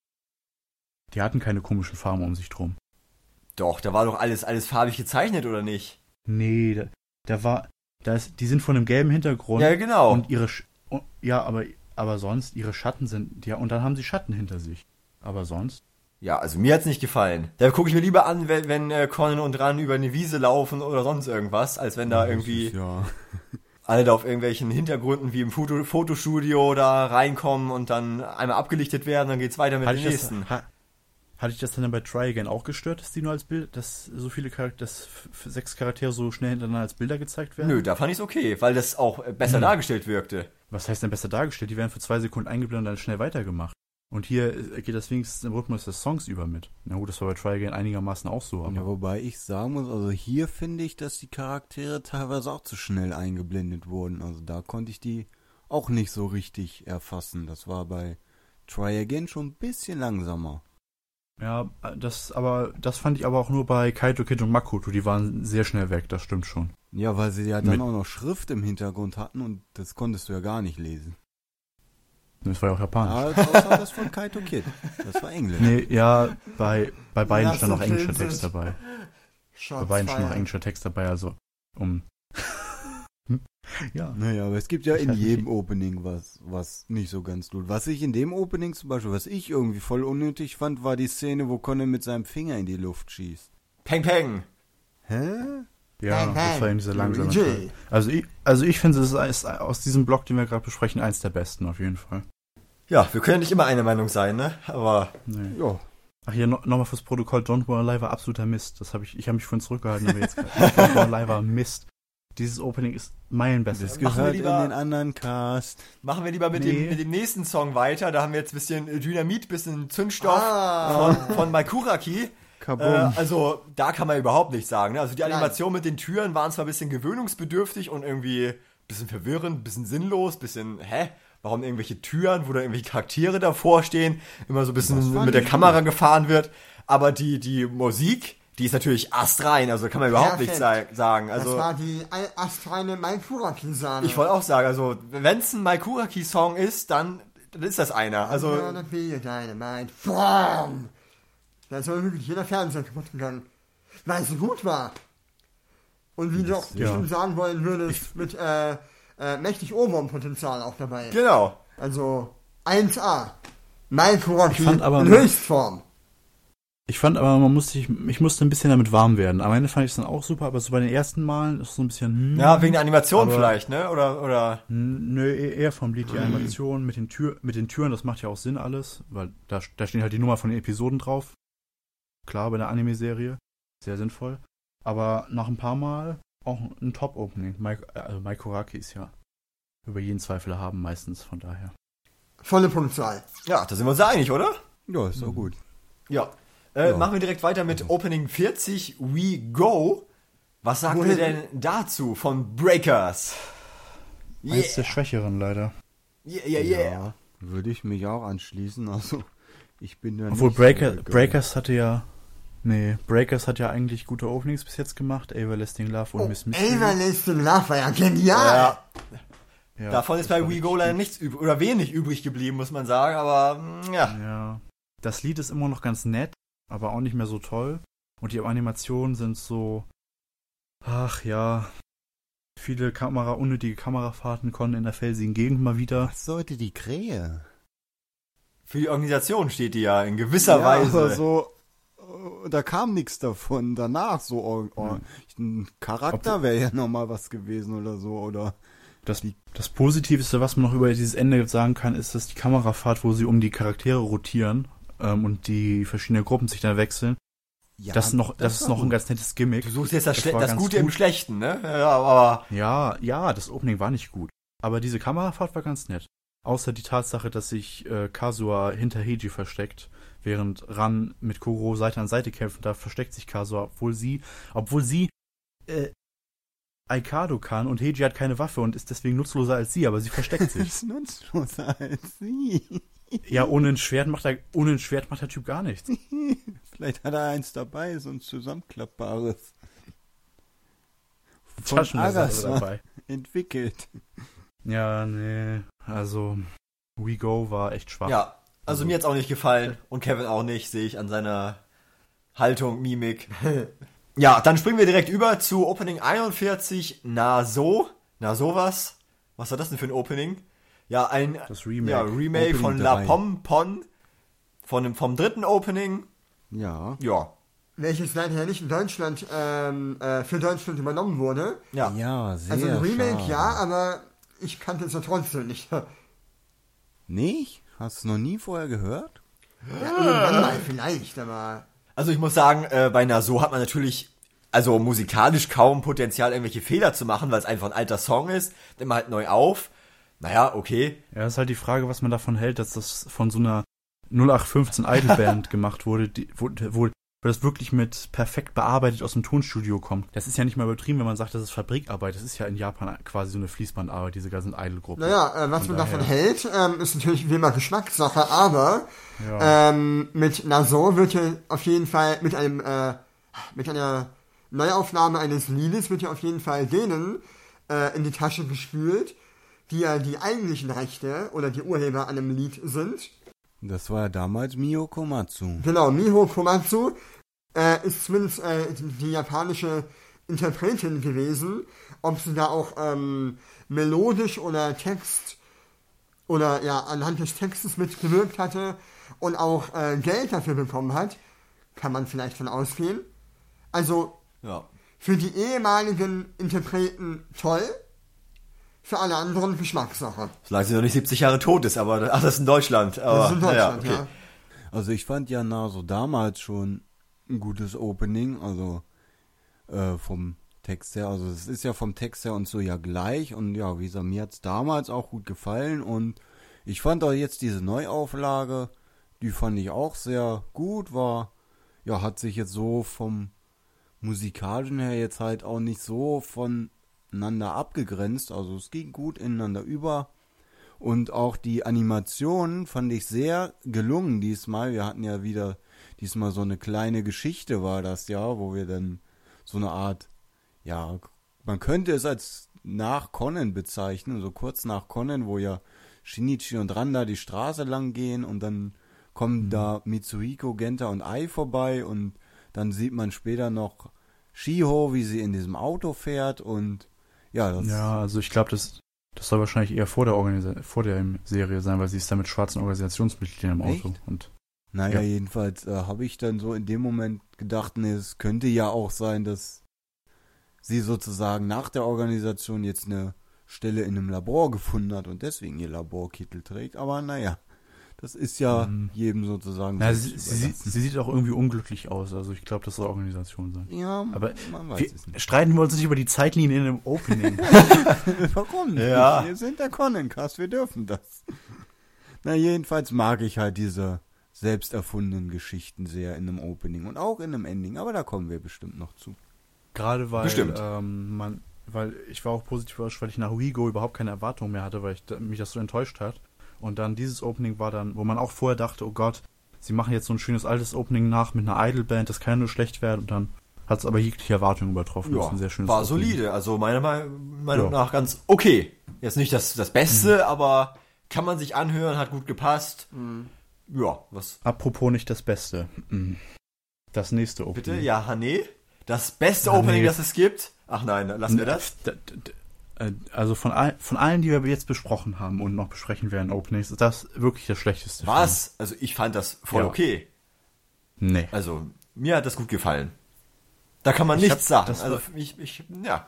Die hatten keine komischen Farben um sich drum. doch, da war doch alles, alles farbig gezeichnet, oder nicht? Nee, da, da war, da ist, die sind von einem gelben Hintergrund. Ja, genau. Und ihre, Sch- und, ja, aber, aber sonst, ihre Schatten sind, ja, und dann haben sie Schatten hinter sich. Aber sonst? Ja, also mir hat's nicht gefallen. Da gucke ich mir lieber an, wenn, wenn äh, Conan und Ran über eine Wiese laufen oder sonst irgendwas, als wenn da irgendwie Ja. alle da auf irgendwelchen Hintergründen wie im Foto Fotostudio da reinkommen und dann einmal abgelichtet werden, dann geht's weiter mit Hatte dem ich, das, nächsten. ha, hatte ich das dann bei Try Again auch gestört, dass die nur als Bild, dass so viele Charaktere, dass f- sechs Charaktere so schnell hintereinander als Bilder gezeigt werden? Nö, da fand ich's okay, weil das auch äh, besser Hm. dargestellt wirkte. Was heißt denn besser dargestellt? Die werden für zwei Sekunden eingeblendet und dann schnell weitergemacht. Und hier äh, geht das wenigstens im Rhythmus des Songs über mit. Na gut, das war bei Try Again einigermaßen auch so, aber Ja, wobei ich sagen muss, also hier finde ich, dass die Charaktere teilweise auch zu schnell eingeblendet wurden. Also da konnte ich die auch nicht so richtig erfassen. Das war bei Try Again schon ein bisschen langsamer. ja, das aber das fand ich aber auch nur bei Kaito Kid und Makoto, die waren sehr schnell weg, das stimmt schon. Ja, weil sie ja dann Mit- auch noch Schrift im Hintergrund hatten und das konntest du ja gar nicht lesen. Das war ja auch japanisch. Ja, außer das von Kaito Kid. Das war Englisch. Nee, ja, bei, bei beiden Ja, stand so noch englischer Vincent. Text dabei. Bei Shots beiden stand noch fired. englischer Text dabei, also um. ja. Naja, aber es gibt ja Ich in weiß nicht. jedem Opening was, was nicht so ganz tut. Was ich in dem Opening zum Beispiel, was ich irgendwie voll unnötig fand, war die Szene, wo Conan mit seinem Finger in die Luft schießt. Peng Peng. Hä? Ja, Bang, das bang. war eben dieser langsame Luigi. Teil. Also ich, also ich finde, es ist aus diesem Block, den wir gerade besprechen, eins der besten auf jeden Fall. Ja, wir können nicht immer einer Meinung sein, ne? Aber Nee. Ja. Ach ja, no, nochmal fürs Protokoll, Don't Wanna Lie war absoluter Mist. Das habe ich, ich habe mich vorhin zurückgehalten, aber jetzt Don't Wanna Lie war Mist. Dieses Opening ist meilenbesser. Das Machen wir gehört lieber- in den anderen Cast. machen wir lieber mit, Nee. dem, mit dem nächsten Song weiter. Da haben wir jetzt ein bisschen Dynamit, bisschen Zündstoff Ah. von, von Maikuraki. Äh, Kabum. also da kann man überhaupt nichts sagen. Ne? Also die Nein. Animation mit den Türen waren zwar ein bisschen gewöhnungsbedürftig und irgendwie ein bisschen verwirrend, ein bisschen sinnlos, ein bisschen, hä? warum irgendwelche Türen, wo da irgendwelche Charaktere davor stehen, immer so ein bisschen mit der Kamera gut. gefahren wird. Aber die, die Musik, die ist natürlich astrein, also kann man überhaupt Perfekt. nichts sagen. Also, das war die astreine Maikuraki-Sahne. Ich wollte auch sagen, also wenn es ein Maikuraki-Song ist, dann, dann ist das einer. Also, Dynamite. Da soll wirklich jeder Fernseher kaputt gegangen. Weil es so gut war. Und wie du auch ja. bestimmt sagen wollen würdest, ich, mit äh, äh, mächtig Ohrwurmpotenzial auch dabei. Genau. Also eins A. Maikuraki in Höchstform. Ich fand aber, man musste, ich, ich musste ein bisschen damit warm werden. Am Ende fand ich es dann auch super, aber so bei den ersten Malen ist es so ein bisschen... Hm, ja, wegen der Animation vielleicht, ne? Oder, oder? Nö, eher vom Lied, die Animation mit den, Tür, mit den Türen, das macht ja auch Sinn alles, weil da, da stehen halt die Nummer von den Episoden drauf. Klar, bei der Anime-Serie. Sehr sinnvoll. Aber nach ein paar Mal auch ein Top-Opening. Also Maikuraki ist ja über jeden Zweifel haben meistens, von daher. Volle Punktzahl. Ja, da sind wir uns einig, oder? Ja, ist auch mhm. gut. Ja. Äh, ja. Machen wir direkt weiter mit Opening vierzig, We Go. Was sagt Wohin? ihr denn dazu von Breakers? Yeah. Eines der Schwächeren leider. Yeah, yeah, yeah. Ja, würde ich mich auch anschließen. Also, ich bin da Obwohl Breaker, Breakers hatte ja... Nee, Breakers hat ja eigentlich gute Openings bis jetzt gemacht. Everlasting Love und oh, Miss Mystery. Everlasting Love war ja genial. Ja. Ja, davon ist bei We Go leider nichts übrig, oder wenig übrig geblieben, muss man sagen, aber ja. Ja. Das Lied ist immer noch ganz nett, aber auch nicht mehr so toll. Und die Animationen sind so, ach ja, viele Kamera, unnötige Kamerafahrten konnten in der felsigen Gegend mal wieder. Was sollte die Krähe? Für die Organisation steht die ja in gewisser ja, Weise. Aber so, da kam nichts davon. Danach so, oh, oh, ein Charakter wäre ja nochmal was gewesen oder so, oder? Das, das Positivste, was man noch über dieses Ende sagen kann, ist, dass die Kamerafahrt, wo sie um die Charaktere rotieren ähm, und die verschiedenen Gruppen sich dann wechseln, ja, das, noch, das, das ist noch gut. Ein ganz nettes Gimmick. Du suchst jetzt das, das, Schle- das Gute gut. im Schlechten, ne? Ja, aber ja, ja, das Opening war nicht gut. Aber diese Kamerafahrt war ganz nett. Außer die Tatsache, dass sich äh, Kazuha hinter Heiji versteckt, während Ran mit Kuro Seite an Seite kämpft. Da versteckt sich Kazuha, obwohl sie, obwohl sie äh, Aikado kann und Heiji hat keine Waffe und ist deswegen nutzloser als sie, aber sie versteckt sich. ist nutzloser als sie. Ja, ohne ein Schwert macht er, ohne ein Schwert macht der Typ gar nichts. Vielleicht hat er eins dabei, so ein zusammenklappbares. Von Taschenmesser dabei. Entwickelt. Ja, nee, also We Go war echt schwach. Ja, also, also mir hat's auch nicht gefallen und Kevin auch nicht, sehe ich an seiner Haltung, Mimik. Ja, dann springen wir direkt über zu Opening einundvierzig, Na so, Na sowas. Was war das denn für ein Opening? Ja, ein das Remake, ja, Remake von drei. La Pom Pon, von dem, vom dritten Opening. Ja. Ja. Welches leider ja nicht in Deutschland ähm, äh, für Deutschland übernommen wurde. Ja, ja sehr Also ein Remake, schade. ja, aber ich kannte es ja trotzdem nicht. Nicht? Hast du noch nie vorher gehört? Ja, irgendwann mal vielleicht, aber... Also ich muss sagen, äh, bei Naso hat man natürlich, also musikalisch kaum Potenzial, irgendwelche Fehler zu machen, weil es einfach ein alter Song ist, nimmt man halt neu auf. Naja, okay. Ja, ist halt die Frage, was man davon hält, dass das von so einer null acht fünfzehn Idol-Band gemacht wurde, die, wo, wo das wirklich mit perfekt bearbeitet aus dem Tonstudio kommt. Das ist ja nicht mal übertrieben, wenn man sagt, das ist Fabrikarbeit. Das ist ja in Japan quasi so eine Fließbandarbeit, diese ganzen Idol-Gruppen. Naja, äh, was man davon hält, ähm, ist natürlich wie immer Geschmackssache, aber ja. ähm, mit Naso wird ja auf jeden Fall mit einem äh, mit einer Neuaufnahme eines Liedes wird ja auf jeden Fall denen äh, in die Tasche gespült, die ja die eigentlichen Rechte oder die Urheber an einem Lied sind. Das war ja damals Miho Komatsu. Genau, Miho Komatsu äh, ist zumindest äh, die, die japanische Interpretin gewesen. Ob sie da auch ähm, melodisch oder Text oder ja anhand des Textes mitgewirkt hatte und auch äh, Geld dafür bekommen hat, kann man vielleicht von ausgehen. Also ja. Für die ehemaligen Interpreten toll. Für alle anderen Geschmackssache. Solange sie noch nicht siebzig Jahre tot ist, aber ach, das ist in Deutschland. Aber, das ist in Deutschland, ja, okay. ja. Also ich fand ja Naso damals schon ein gutes Opening, also äh, vom Text her. Also es ist ja vom Text her und so ja gleich. Und ja, wie gesagt, mir hat es damals auch gut gefallen. Und ich fand auch jetzt diese Neuauflage, die fand ich auch sehr gut. War, ja, hat sich jetzt so vom Musikalischen her jetzt halt auch nicht so von einander abgegrenzt, also es ging gut ineinander über Und auch die Animationen fand ich sehr gelungen diesmal. Wir hatten ja wieder diesmal so eine kleine Geschichte war das ja, wo wir dann so eine Art, ja, man könnte es als nach Conan bezeichnen, so kurz nach Conan, wo ja Shinichi und Randa die Straße lang gehen und dann kommen mhm. da Mitsuhiko, Genta und Ai vorbei und dann sieht man später noch Shiho, wie sie in diesem Auto fährt und ja, das ja, also ich glaube, das Das soll wahrscheinlich eher vor der, Organisa- vor der Serie sein, weil sie ist da mit schwarzen Organisationsmitgliedern im Auto. Echt? Und naja, ja. jedenfalls äh, habe ich dann so in dem Moment gedacht, nee, es könnte ja auch sein, dass sie sozusagen nach der Organisation jetzt eine Stelle in einem Labor gefunden hat und deswegen ihr Laborkittel trägt. Aber naja, das ist ja mhm. jedem sozusagen. Na, sie, sie, sie sieht auch irgendwie unglücklich aus. Also ich glaube, das soll Organisation sein. Ja, aber man weiß wir, es nicht. Streiten wir uns nicht über die Zeitlinie in einem Opening. Warum? Ja. Wir sind der Conan-Cast, wir dürfen das. Na, jedenfalls mag ich halt diese selbst erfundenen Geschichten sehr in einem Opening und auch in einem Ending. Aber da kommen wir bestimmt noch zu. Gerade weil, Bestimmt. ähm, man, weil ich war auch positiv überrascht, weil ich nach WeGo überhaupt keine Erwartungen mehr hatte, weil ich, mich das so enttäuscht hat. Und dann dieses Opening war dann, wo man auch vorher dachte, oh Gott, sie machen jetzt so ein schönes altes Opening nach mit einer Idol-Band, das kann ja nur schlecht werden. Und dann hat es aber jegliche Erwartungen übertroffen. Ja, das ist ein sehr schönes war Opening. solide. Also meiner Meinung Ja. nach ganz okay. Jetzt nicht das, das Beste, Mhm. aber kann man sich anhören, hat gut gepasst. Mhm. Ja, was? Apropos nicht das Beste. Mhm. Das nächste Opening. Bitte? Ja, Hane? Das beste Hane. Opening, das es gibt? Ach nein, lassen wir das. D- d- d- Also von, all, von allen, die wir jetzt besprochen haben und noch besprechen werden, Openings, ist das wirklich das Schlechteste. Was? Also ich fand das voll Ja. okay. Nee. Also mir hat das gut gefallen. Da kann man Ich nichts hab- sagen. das Also war- ich, ich, ja.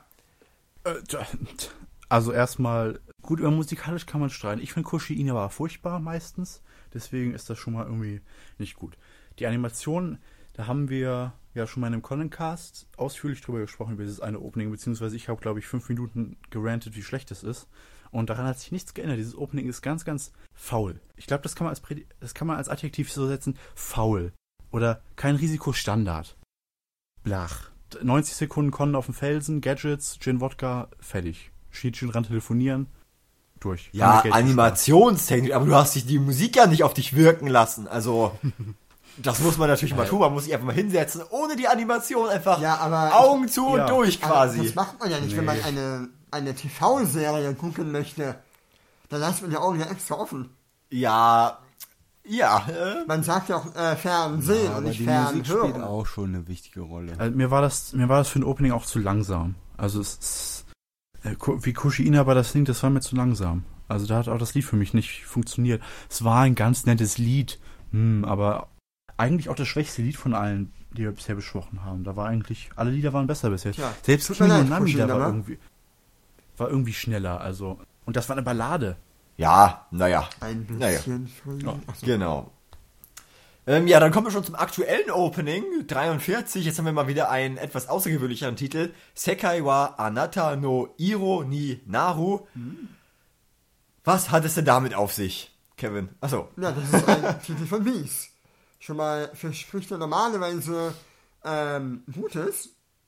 Also erstmal, gut, über musikalisch kann man streiten. Ich finde Kushi war furchtbar meistens, deswegen ist das schon mal irgendwie nicht gut. Die Animation, da haben wir ja schon mal in einem Conan-Cast ausführlich drüber gesprochen, über dieses eine Opening, beziehungsweise ich habe, glaube ich, fünf Minuten gerantet, wie schlecht es ist. Und daran hat sich nichts geändert. Dieses Opening ist ganz, ganz faul. Ich glaube, das kann man als Prädi- das kann man als Adjektiv so setzen, faul. Oder kein Risikostandard. Blach. neunzig Sekunden Conan auf dem Felsen, Gadgets, Gin Wodka, fertig. Shinichi dran telefonieren, durch. Ja, Geld Animationstechnik, aber du hast dich die Musik ja nicht auf dich wirken lassen. Also das muss man natürlich mal tun. Man muss sich einfach mal hinsetzen, ohne die Animation einfach Ja, aber Augen zu und ja. durch Aber quasi. das macht man ja nicht, wenn man eine, eine T V-Serie gucken möchte. Dann lässt man die Augen ja extra offen. Ja, ja. Äh, Man sagt ja auch äh, Fernsehen Ja, und aber nicht die Musik spielt Fernhören. auch schon eine wichtige Rolle. Also mir war das, mir war das für ein Opening auch zu langsam. Also es ist, äh, Ku- wie Kushi Inaba das singt, das war mir zu langsam. Also da hat auch das Lied für mich nicht funktioniert. Es war ein ganz nettes Lied, hm, aber eigentlich auch das schwächste Lied von allen, die wir bisher besprochen haben. Da war eigentlich, alle Lieder waren besser bisher. Tja, Selbst tut mir Kimi no leid, Nami, Kushi der war Inaba. irgendwie, war irgendwie schneller. Also und das war eine Ballade. ja, naja. Ein Naja. bisschen früh. Ja. Ach so. Genau. Ähm, ja, dann kommen wir schon zum aktuellen Opening, dreiundvierzig. Jetzt haben wir mal wieder einen etwas außergewöhnlicheren Titel. Sekai wa Anata no Iro ni Naru. Was hat es denn damit auf sich, Kevin? Achso. Ja, das ist ein Titel von Beast. Schon mal verspricht er normalerweise ähm, Gutes.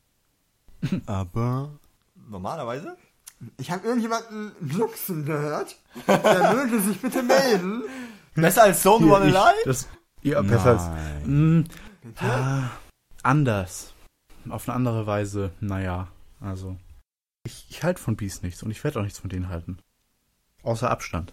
Aber Normalerweise? Ich habe irgendjemanden glucksen gehört. Der möge sich bitte melden. Besser als Zone Hier, One ich- Alive? das, ja, besser als, nein. mh, ah, anders. Auf eine andere Weise, naja, also. Ich, ich halte von Beast nichts und ich werde auch nichts von denen halten. Außer Abstand.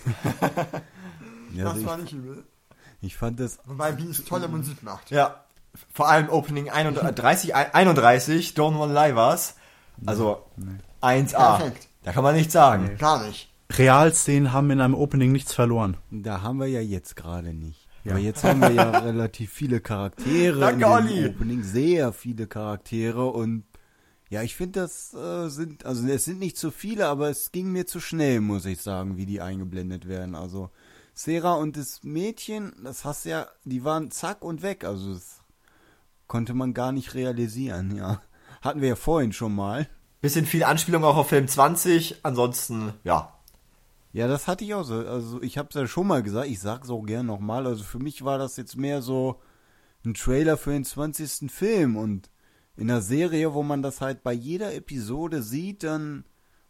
Ja, Das also war ich, nicht übel. ich fand das, Wobei Beast tolle Musik macht. Ja. Vor allem Opening einunddreißig, einunddreißig, Don't One Lie war's. Also Nee. eins A. Perfekt. Da kann man nichts sagen. Nee. Gar nicht. Realszenen haben in einem Opening nichts verloren. da haben wir ja jetzt gerade nicht. Ja. Aber jetzt haben wir ja relativ viele Charaktere Danke, in dem Olli. Opening, sehr viele Charaktere und ja, ich finde, das äh, sind, also es sind nicht zu viele, aber es ging mir zu schnell, muss ich sagen, wie die eingeblendet werden. Also Sera und das Mädchen, das hast ja, die waren zack und weg, also das konnte man gar nicht realisieren, ja. Hatten wir ja vorhin schon mal. Bisschen viel Anspielung auch auf Film zwanzig. Ansonsten, ja. Ja, das hatte ich auch so. Also ich habe es ja schon mal gesagt, ich sag's auch gern nochmal. Also für mich war das jetzt mehr so ein Trailer für den zwanzigsten Film. Und in einer Serie, wo man das halt bei jeder Episode sieht, dann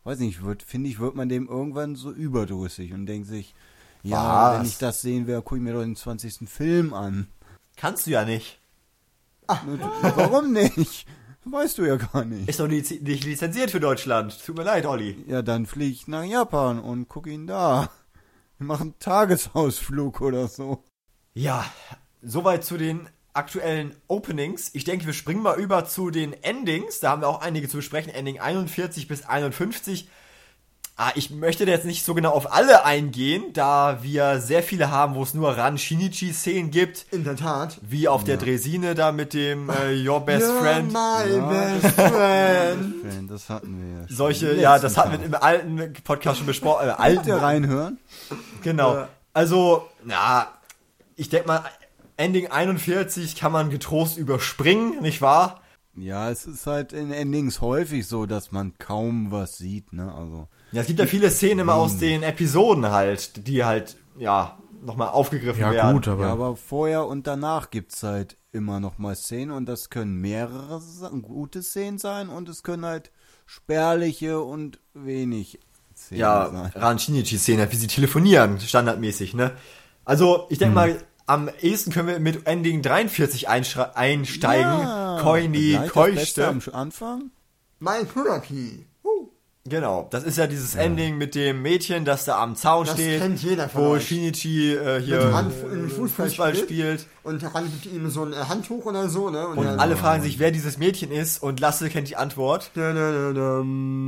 weiß nicht, wird, finde ich, wird man dem irgendwann so überdrüssig und denkt sich, ja, Was? wenn ich das sehen will, gucke ich mir doch den zwanzigsten Film an. Kannst du ja nicht. Ach, warum nicht? Weißt du ja gar nicht. Ist doch nicht lizenziert für Deutschland. Tut mir leid, Olli. Ja, dann fliege ich nach Japan und gucke ihn da. Wir machen einen Tagesausflug oder so. Ja, soweit zu den aktuellen Openings. Ich denke, wir springen mal über zu den Endings. Da haben wir auch einige zu besprechen. Ending einundvierzig bis einundfünfzig. Ah, ich möchte da jetzt nicht so genau auf alle eingehen, da wir sehr viele haben, wo es nur Ran-Shinichi-Szenen gibt. In der Tat. Wie auf ja. der Dresine da mit dem äh, Your Best You're Friend. My ja, best friend. Das hatten wir ja schon. Solche, ja, das hatten wir im alten Podcast schon besprochen. Äh, alten reinhören? Genau. Ja. Also, na, ich denke mal, Ending einundvierzig kann man getrost überspringen, nicht wahr? Ja, es ist halt in Endings häufig so, dass man kaum was sieht, ne, also. Ja, es gibt ja viele Szenen immer aus den Episoden halt, die halt, ja, nochmal aufgegriffen ja, werden. Gut, aber ja, aber vorher und danach gibt's halt immer noch mal Szenen und das können mehrere gute Szenen sein und es können halt spärliche und wenig Szenen ja, sein. Ja, Ran-Shinichi-Szene, wie sie telefonieren, standardmäßig, ne? Also, ich denke hm. mal, am ehesten können wir mit Ending dreiundvierzig einsteigen. Ja, Koini Keuchte. Am Anfang? Mein Kuraki. Uh. Genau, das ist ja dieses ja. Ending mit dem Mädchen, das da am Zaun das steht, kennt jeder von wo euch. Shinichi äh, hier Ran, äh, Fußball, Fußball spielt. spielt. Und Ran gibt ihm so ein Handtuch oder so, ne? Und, und alle ja. fragen sich, wer dieses Mädchen ist und Lasse kennt die Antwort. Da, da, da, da.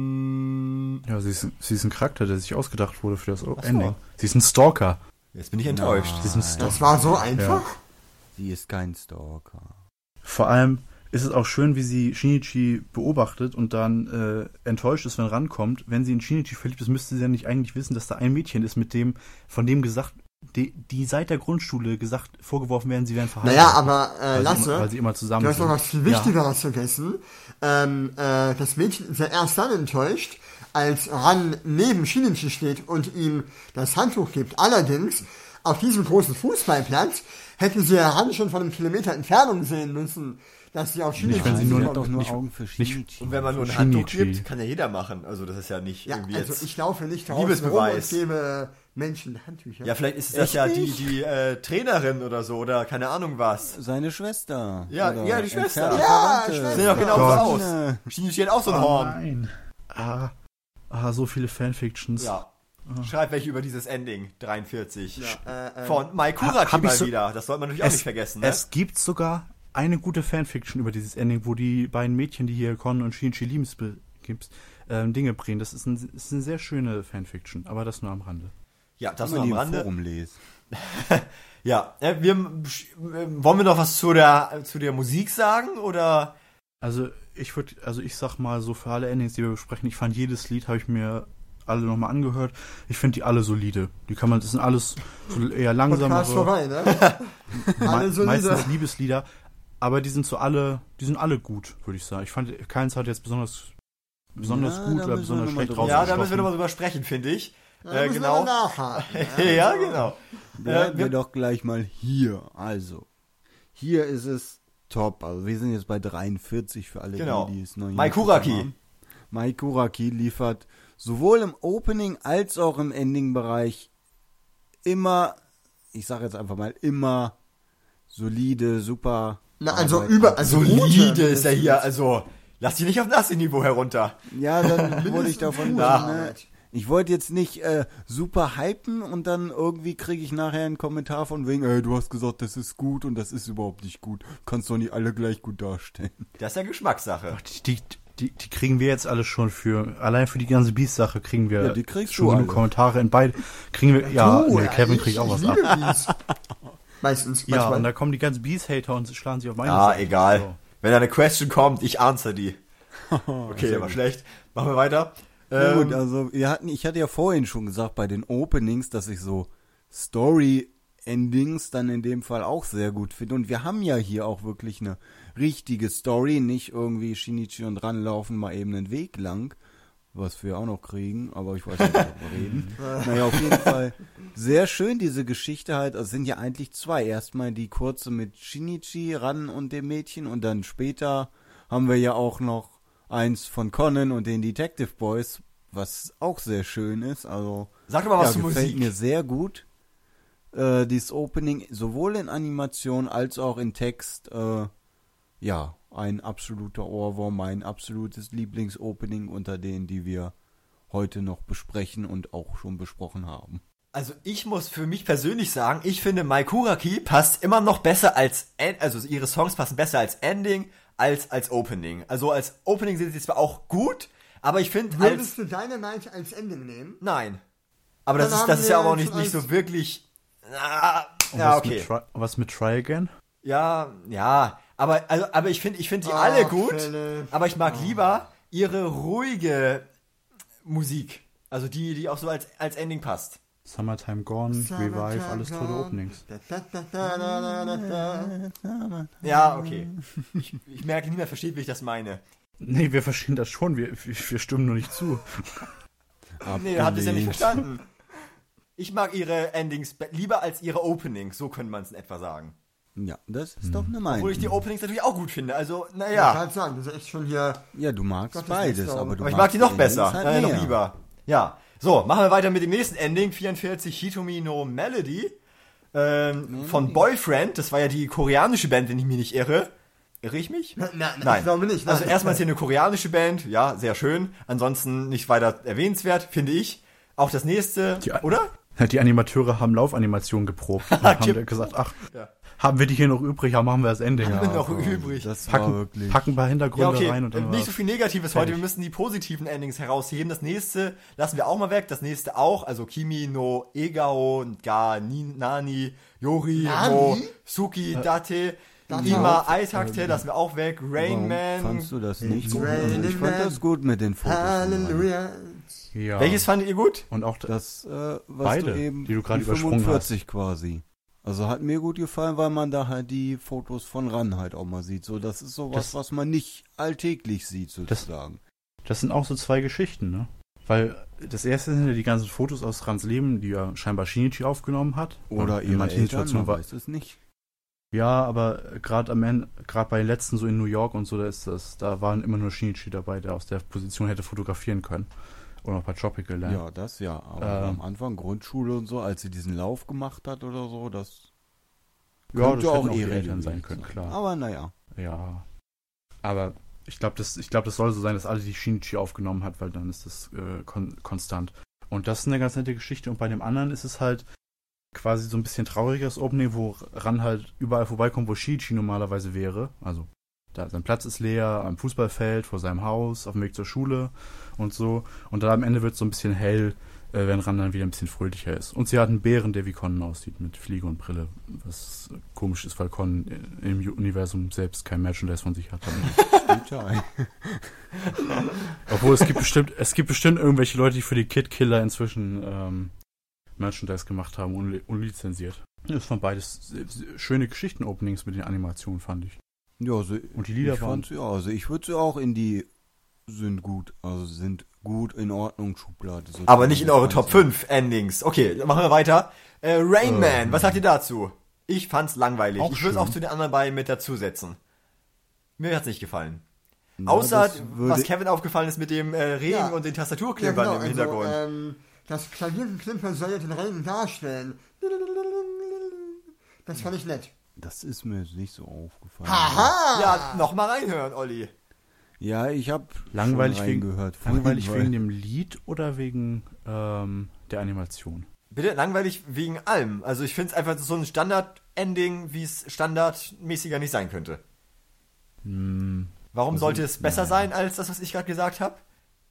Ja, sie ist, sie ist ein Charakter, der sich ausgedacht wurde für das Ach Ending. So. Sie ist ein Stalker. Jetzt bin ich enttäuscht. Sie ist ein Stalker. Das war so einfach? Ja. Sie ist kein Stalker. Vor allem ist es auch schön, wie sie Shinichi beobachtet und dann äh, enttäuscht ist, wenn rankommt. Wenn sie in Shinichi verliebt ist, müsste sie ja nicht eigentlich wissen, dass da ein Mädchen ist, mit dem, von dem gesagt, die, die seit der Grundschule gesagt, vorgeworfen werden, sie wären verheiratet. Naja, aber äh, weil Lasse, sie, weil sie immer zusammen du hast sind. noch was viel Wichtigeres ja. vergessen. Ähm, äh, das Mädchen ist ja erst dann enttäuscht, als Ran neben Shinichi steht und ihm das Handtuch gibt. Allerdings, auf diesem großen Fußballplatz hätte sie ja Ran schon von einem Kilometer Entfernung sehen müssen, dass sie auf Shinichi nicht, wenn sie nur, hat doch nur nicht, Augen für Shinichi. Und wenn man nur ein Handtuch gibt, kann ja jeder machen. Also das ist ja nicht ja, irgendwie also jetzt ich laufe nicht draußen Liebesbeweis. rum und gebe Menschen Handtücher. Ja, vielleicht ist das ja die, die äh, Trainerin oder so oder keine Ahnung was. Seine Schwester. Ja, oder ja, die Schwester. Ja, Schwester. Sieht doch genau so aus. Shinichi hat auch so ein oh, Horn. Nein. Ah, ah, so viele Fanfictions. Ja. Schreib welche über dieses Ending dreiundvierzig. Ja, äh, äh, Von Mai Kuraki mal so, wieder. Das sollte man natürlich auch es, nicht vergessen. Ne? Es gibt sogar eine gute Fanfiction über dieses Ending, wo die beiden Mädchen, die hier Kon und Shinichi Liebens ähm, Dinge bringen. Das ist, ein, ist eine sehr schöne Fanfiction, aber das nur am Rande. Ja, das nur am Rande. Forum lesen. Ja, äh, wir, wollen wir noch was zu der, zu der Musik sagen, oder? Also, ich würde, also ich sag mal so für alle Endings, die wir besprechen, ich fand jedes Lied, habe ich mir alle nochmal angehört. Ich finde die alle solide. Die kann man, das sind alles so eher langsamere. vorbei, ne? alle solide. Meistens Liebeslieder. Aber die sind so alle, die sind alle gut, würde ich sagen. Ich fand, keins hat jetzt besonders, besonders ja, gut oder besonders schlecht rausgestochen. Ja, da müssen wir nochmal drüber sprechen, finde ich. Ja, äh, genau. ja, ja, genau. Bleiben wir doch gleich mal hier. Also, hier ist es top. Also, wir sind jetzt bei dreiundvierzig für alle, genau. die, die es noch nicht Mai Kuraki. Mai Kuraki liefert sowohl im Opening als auch im Ending-Bereich immer, ich sage jetzt einfach mal, immer solide, super. Na, also über, also solide ist er hier, also lass dich nicht auf das Niveau herunter. Ja, dann wurde ich davon, ne, ich wollte jetzt nicht äh, super hypen und dann irgendwie kriege ich nachher einen Kommentar von wegen, ey, du hast gesagt, das ist gut und das ist überhaupt nicht gut. Kannst doch nicht alle gleich gut darstellen. Das ist ja Geschmackssache. Ach, die, die, die, die kriegen wir jetzt alle schon für, allein für die ganze Beast-Sache kriegen wir ja, die kriegst schon genug Kommentare in beide, kriegen wir, ja, du, nee, Kevin ich, kriegt auch ich was ab. Beast. Meistens. Ja, manchmal. und da kommen die ganzen Beast-Hater und schlagen sich auf meine Ah, Seite. egal. So. Wenn da eine Question kommt, ich answer die. Okay, der war schlecht. Machen wir weiter. Ja, Ähm, gut, also wir hatten, ich hatte ja vorhin schon gesagt bei den Openings, dass ich so Story-Endings dann in dem Fall auch sehr gut finde. Und wir haben ja hier auch wirklich eine richtige Story, nicht irgendwie Shinichi und Ran laufen mal eben einen Weg lang, was wir auch noch kriegen, aber ich weiß nicht, worüber wir reden. Naja, auf jeden Fall sehr schön diese Geschichte halt. Also es sind ja eigentlich zwei. Erstmal die kurze mit Shinichi, Ran und dem Mädchen und dann später haben wir ja auch noch eins von Conan und den Detective Boys was auch sehr schön ist. Also Sag doch mal was ja, zur gefällt Musik. mir sehr gut. Äh, dieses Opening sowohl in Animation als auch in Text. Äh, ja, ein absoluter Ohrwurm, mein absolutes Lieblingsopening unter denen, die wir heute noch besprechen und auch schon besprochen haben. Also ich muss für mich persönlich sagen, ich finde Mai Kuraki passt immer noch besser als, En- also ihre Songs passen besser als Ending als als Opening. Also als Opening sind sie zwar auch gut, aber ich finde als... Würdest du Dynamite als Ending nehmen? Nein. Aber das Dann ist, haben das ist ja wir aber auch nicht, schon nicht als- so wirklich... Ah, Und ja, was okay. Mit Try, was mit Try Again? Ja, ja, aber, also, aber ich finde ich finde die Ach, alle gut, Philipp. aber ich mag lieber ihre ruhige Musik. Also die, die auch so als, als Ending passt. Summertime Gone, Revive, alles tolle Openings. Ja, okay. Ich, ich merke, niemand versteht, wie ich das meine. Nee, wir verstehen das schon, wir, wir, wir stimmen nur nicht zu. Nee, ihr habt es ja nicht Abgelehnt. verstanden. Ich mag ihre Endings be- lieber als ihre Openings, so könnte man es in etwa sagen. Ja, das ist doch eine Meinung. Obwohl ich die Openings natürlich auch gut finde, also, Ja. Ich naja. kann sagen, das ist echt schon hier... Ja, du magst Gottes beides, Willen. aber du Aber ich mag magst die noch Endings besser, halt äh, noch mehr. lieber. Ja, so, machen wir weiter mit dem nächsten Ending, vierundvierzig, Hitomi no Melody, ähm, von Boyfriend, das war ja die koreanische Band, wenn ich mich nicht irre. Irre ich mich? Na, na, ich glaube nicht. Also Nein. erstmal ist hier eine koreanische Band, ja, sehr schön, ansonsten nicht weiter erwähnenswert, finde ich. Auch das nächste, Die- oder? Die Animateure haben Laufanimationen geprobt und haben Kim- gesagt, ach, Ja. haben wir die hier noch übrig, ja, machen wir das Ending. Haben wir noch aber übrig. Das war Packen, wirklich... packen ein paar Ja, Hintergründe okay, rein und dann nicht so war's. viel Negatives heute, fertig. wir müssen die positiven Endings herausheben. Das nächste lassen wir auch mal weg, das nächste auch, also Kimi no Egao ga ni, Nani Yori Nani? mo Suki Date Date Ima auch? Aitakte, lassen wir auch weg, Rain Warum Man. fandst du das nicht gut? Rain Also ich fand Man. das gut mit den Fotos. Halleluja. Ja. Welches fandet ihr gut? Und auch Das, äh, was Beide, du eben, die du gerade die übersprungen fünfundvierzig quasi. Also hat mir gut gefallen, weil man da halt die Fotos von ran halt auch mal sieht. So, das ist sowas, Das- was man nicht alltäglich sieht, sozusagen. das sind auch so zwei Geschichten, ne? Weil das erste sind ja die ganzen Fotos aus Rans Leben, die ja scheinbar Shinichi aufgenommen hat. Oder Und in ihre manchen Eltern, Situationen man war, weiß es nicht. ja, aber gerade am Ende, gerade bei den letzten so in New York und so, da ist das, da waren immer nur Shinichi dabei, der aus der Position hätte fotografieren können. Oder noch bei Tropical Land. Ja, das ja. Aber Ähm. am Anfang Grundschule und so, als sie diesen Lauf gemacht hat oder so, das Ja, könnte das auch hätten auch die ihre Eltern gewesen sein können, klar. Aber naja. Ja. Aber ich glaube, das, ich glaube, das soll so sein, dass alle die Shinichi aufgenommen hat, weil dann ist das äh, kon konstant. Und das ist eine ganz nette Geschichte. Und bei dem anderen ist es halt quasi so ein bisschen trauriges Opening, wo Ran halt überall vorbeikommt, wo Shinichi normalerweise wäre. Also da sein Platz ist leer, am Fußballfeld, vor seinem Haus, auf dem Weg zur Schule und so. Und dann am Ende wird es so ein bisschen hell, äh, wenn Ran dann wieder ein bisschen fröhlicher ist. Und sie hat einen Bären, der wie Conan aussieht, mit Fliege und Brille. Was komisch ist, weil Conan im Universum selbst kein Merchandise von sich hat. Detail. Obwohl es gibt bestimmt, es gibt bestimmt irgendwelche Leute, die für die Kid Killer inzwischen ähm, Merchandise gemacht haben, unli unlizenziert. Das waren beides sehr- sehr schöne Geschichten-Openings mit den Animationen, fand ich. Ja, also Und die Lieder ich waren- fand's, ja, also ich würde sie auch in die sind gut, also sind gut in Ordnung Schublade. sozusagen. Aber nicht in eure Top Also, fünf Endings. Okay, dann machen wir weiter. Äh, Rain Ähm. Man, was sagt ihr dazu? Ich fand's langweilig. Auch ich würde es schön. auch zu den anderen beiden mit dazusetzen. Mir hat's nicht gefallen. na, Außer, das würde- was Kevin aufgefallen ist mit dem äh, Regen Ja. und den Ja, Tastaturklimpern genau, im also, Hintergrund. ähm, das Klaviergeklimper soll ja den Regen darstellen. Das fand ich nett. Das ist mir jetzt nicht so aufgefallen. Haha! Ja, nochmal reinhören, Olli. Ja, ich habe Langweilig, wegen, gehört. langweilig wegen dem Lied oder wegen ähm, der Animation? Bitte, langweilig wegen allem. Also ich finde es einfach so ein Standard-Ending, wie es standardmäßiger nicht sein könnte. Hm, Warum Also, sollte es besser naja. sein als das, was ich gerade gesagt habe?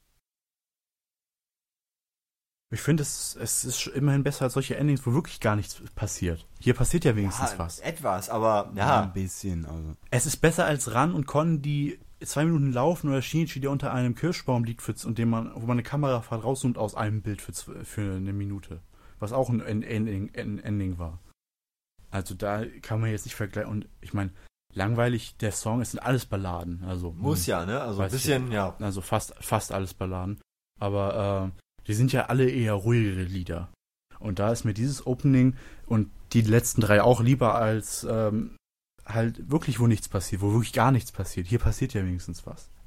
ich finde, es, es ist immerhin besser als solche Endings, wo wirklich gar nichts passiert. Hier passiert ja wenigstens was. Etwas, aber Ja, ja. ein bisschen, also. Es ist besser als Ran und Con, die zwei Minuten laufen, oder Shinichi, der unter einem Kirschbaum liegt und dem man, wo man eine Kamera rauszoomt aus einem Bild für, zw- für eine Minute. Was auch ein End- Ending, End- Ending war. Also da kann man jetzt nicht vergleichen. Und ich meine, langweilig, der Song, es sind alles Balladen. Also, Muss hm, ja, ne? Also ein Weiß ich bisschen, ja. Also fast, fast alles Balladen. Aber äh, die sind ja alle eher ruhigere Lieder. Und da ist mir dieses Opening und die letzten drei auch lieber als ähm, halt wirklich, wo nichts passiert, wo wirklich gar nichts passiert. Hier passiert ja wenigstens was.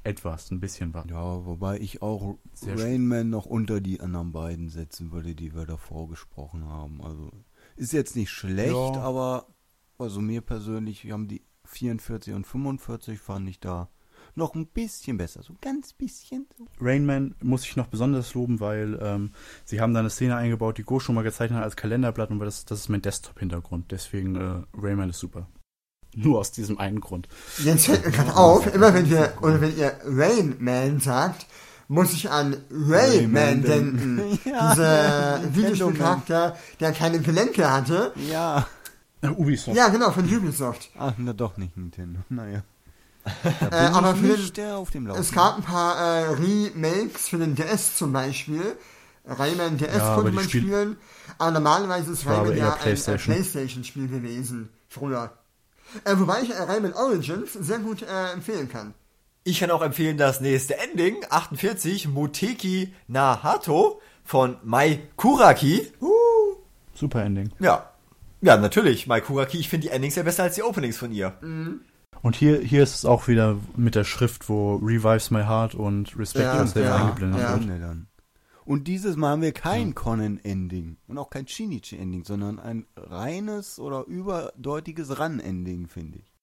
etwas, ein bisschen war. Ja, wobei ich auch Sehr Rain Man noch unter die anderen beiden setzen würde, die wir davor gesprochen haben. Also ist jetzt nicht schlecht, ja. aber also mir persönlich, wir haben die vierundvierzig und fünfundvierzig, fand ich da noch ein bisschen besser, so ganz bisschen. So. Rain Man muss ich noch besonders loben, weil ähm, sie haben da eine Szene eingebaut, die Go schon mal gezeichnet hat als Kalenderblatt und das, das ist mein Desktop-Hintergrund. Deswegen äh, Rain Man ist super. Nur aus diesem einen Grund. Jetzt fällt mir gerade auf, immer wenn wir oder wenn ihr Rain Man sagt, muss ich an Rayman denken. Ja, Dieser Videospielcharakter, der keine Gelenke hatte. Ja. Ubisoft. Ja, genau, von Ubisoft. Ach, na doch nicht Nintendo. Naja. Äh, aber für den, der auf dem es gab ein paar äh, Remakes für den D S zum Beispiel. Rayman D S ja, konnte man Spiel spielen. Aber normalerweise ist Rayman ja ein PlayStation. PlayStation-Spiel gewesen. Früher. Äh, wobei ich äh, Rayman Origins sehr gut äh, empfehlen kann. Ich kann auch empfehlen das nächste Ending, achtundvierzig, Moteki na Hato von Mai Kuraki. Uh. Super Ending. Ja. Ja, natürlich. Mai Kuraki, ich finde die Endings ja besser als die Openings von ihr. Mhm. Und hier, hier ist es auch wieder mit der Schrift, wo Revives My Heart und Respect ja, Yourself ja, eingeblendet ja. wird. Dann. Und dieses Mal haben wir kein mhm. Conan-Ending und auch kein Shinichi-Ending, sondern ein reines oder überdeutiges Run-Ending, finde ich.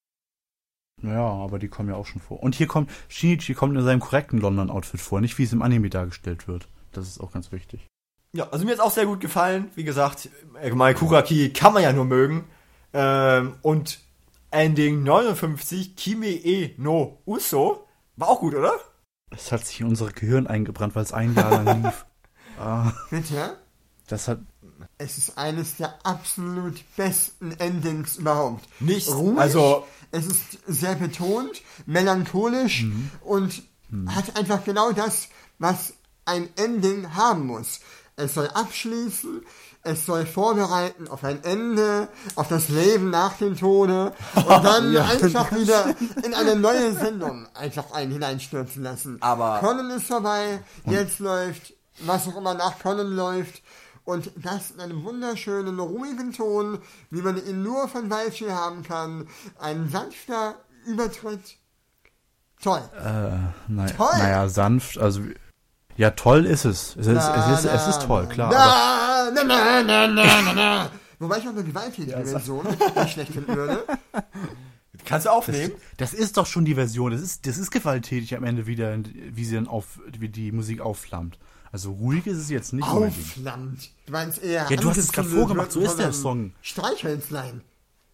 Ja, aber die kommen ja auch schon vor. Und hier kommt, Shinichi kommt in seinem korrekten London-Outfit vor, nicht wie es im Anime dargestellt wird. Das ist auch ganz wichtig. Ja, also mir ist auch sehr gut gefallen. Wie gesagt, Mai Kuraki kann man ja nur mögen. Ähm, und Ending neunundfünfzig, Kime e no Uso, war auch gut, oder? Es hat sich in unser Gehirn eingebrannt, weil es ein Jahr lang lief. ah, Bitte? Das hat... Es ist eines der absolut besten Endings überhaupt. Nicht, ruhig, also... Es ist sehr betont, melancholisch mhm. und mhm. hat einfach genau das, was ein Ending haben muss. Es soll abschließen, es soll vorbereiten auf ein Ende, auf das Leben nach dem Tode und dann ja, einfach wieder in eine neue Sendung einfach einen hineinstürzen lassen. Aber Conan ist vorbei, jetzt läuft, was auch immer nach Conan läuft. Und das in einem wunderschönen, ruhigen Ton, wie man ihn nur von Weichi haben kann. Ein sanfter Übertritt. Toll. Äh, nein, toll. Naja, sanft, also... Ja, toll ist es. Es ist, na, es ist, es ist toll, klar. Na, na, na, na, na, na, na. Wobei ich auch eine gewalttätige ja, Version nicht schlecht finden würde. Kannst du aufnehmen? Das, das ist doch schon die Version. Das ist, das ist gewalttätig am Ende wieder, wie sie dann auf, wie die Musik aufflammt. Also ruhig ist es jetzt nicht. Aufflammt. Du meinst eher... Ja, du hast es gerade vorgemacht, so ist der Song. Streichhölzlein.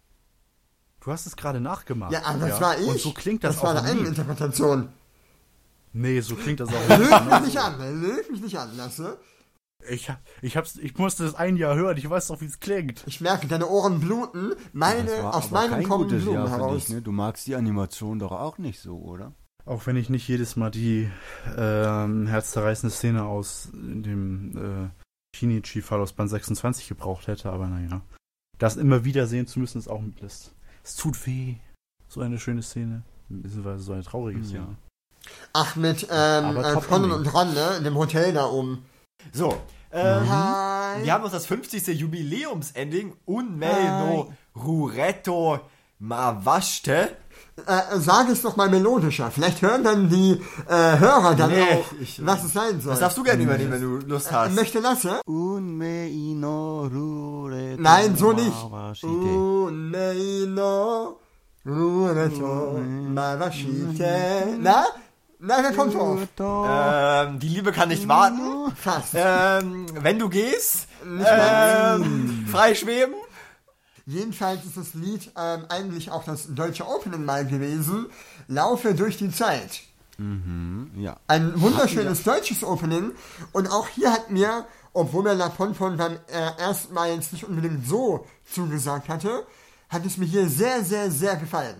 Du hast es gerade nachgemacht. Ja, aber das ja. war ich. Und so klingt das, das auch. Das war eine Interpretation. Nee, so klingt das auch. Lög mich nicht an, lög mich nicht an, Lasse. Ich, ich, hab's, ich musste das ein Jahr hören, ich weiß doch, wie es klingt. Ich merke, deine Ohren bluten, meine, ja, aus meinem kommen Blumen Jahr heraus. Dich, ne? Du magst die Animation doch auch nicht so, oder? Auch wenn ich nicht jedes Mal die ähm, herzzerreißende Szene aus dem äh, Shinichi-Fall aus Band sechsundzwanzig gebraucht hätte, aber naja. Das immer wieder sehen zu müssen, ist auch ein List. Es tut weh. So eine schöne Szene. Beziehungsweise so eine traurige Szene. Ja. Ach, mit ähm, äh, Conan und Ron, ne? In dem Hotel da oben. So, ähm, wir haben uns das fünfzigste Jubiläumsending Unmei no Ruretto Mawashite. Äh, sag es doch mal melodischer. Vielleicht hören dann die äh, Hörer dann nee, auch, ich, was es sein soll. Das darfst du gerne übernehmen, wenn du Lust hast. Äh, möchte Lasse? Unmei no Ruretto. Nein, so nicht. Unmei no Ruretto Mawashite. Na? Na, wer kommt drauf? Ähm, die Liebe kann nicht warten. Fast. Ähm, wenn du gehst, ähm, frei schweben. Jedenfalls ist das Lied ähm, eigentlich auch das deutsche Opening mal gewesen. Laufe durch die Zeit. Mhm, ja. Ein wunderschönes ja. deutsches Opening. Und auch hier hat mir, obwohl mir La Ponpon beim äh, ersten Mal jetzt nicht unbedingt so zugesagt hatte, hat es mir hier sehr, sehr, sehr gefallen.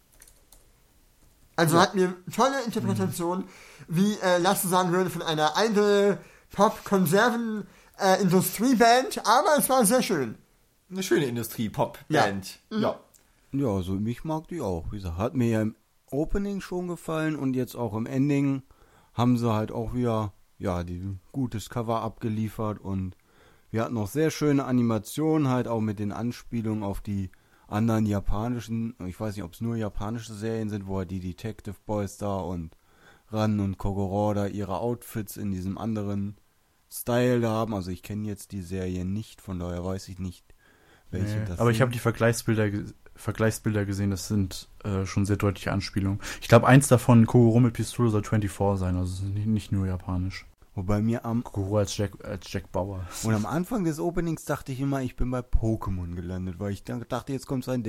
Also ja. hat mir tolle Interpretation, mhm. wie äh, Lasse sagen würde, von einer Idol-Pop-Konserven-Industrieband, äh, aber es war sehr schön. Eine schöne Industrie-Pop-Band. Ja. Mhm. ja. Ja, also mich mag die auch. Wie gesagt, hat mir ja im Opening schon gefallen und jetzt auch im Ending haben sie halt auch wieder, ja, die gutes Cover abgeliefert und wir hatten auch sehr schöne Animationen, halt auch mit den Anspielungen auf die anderen japanischen, ich weiß nicht, ob es nur japanische Serien sind, wo halt die Detective Boys da und Ran und Kogoro da ihre Outfits in diesem anderen Style da haben. Also ich kenne jetzt die Serie nicht, von daher weiß ich nicht, welche nee, das aber sind. ich habe die Vergleichsbilder, Vergleichsbilder gesehen, das sind äh, schon sehr deutliche Anspielungen. Ich glaube, eins davon, Kogoro mit Pistole, soll vierundzwanzig sein, also nicht, nicht nur japanisch. Wobei mir am Kogoro als Jack, als Jack Bauer. Und am Anfang des Openings dachte ich immer, ich bin bei Pokémon gelandet, weil ich dachte, jetzt kommt so ein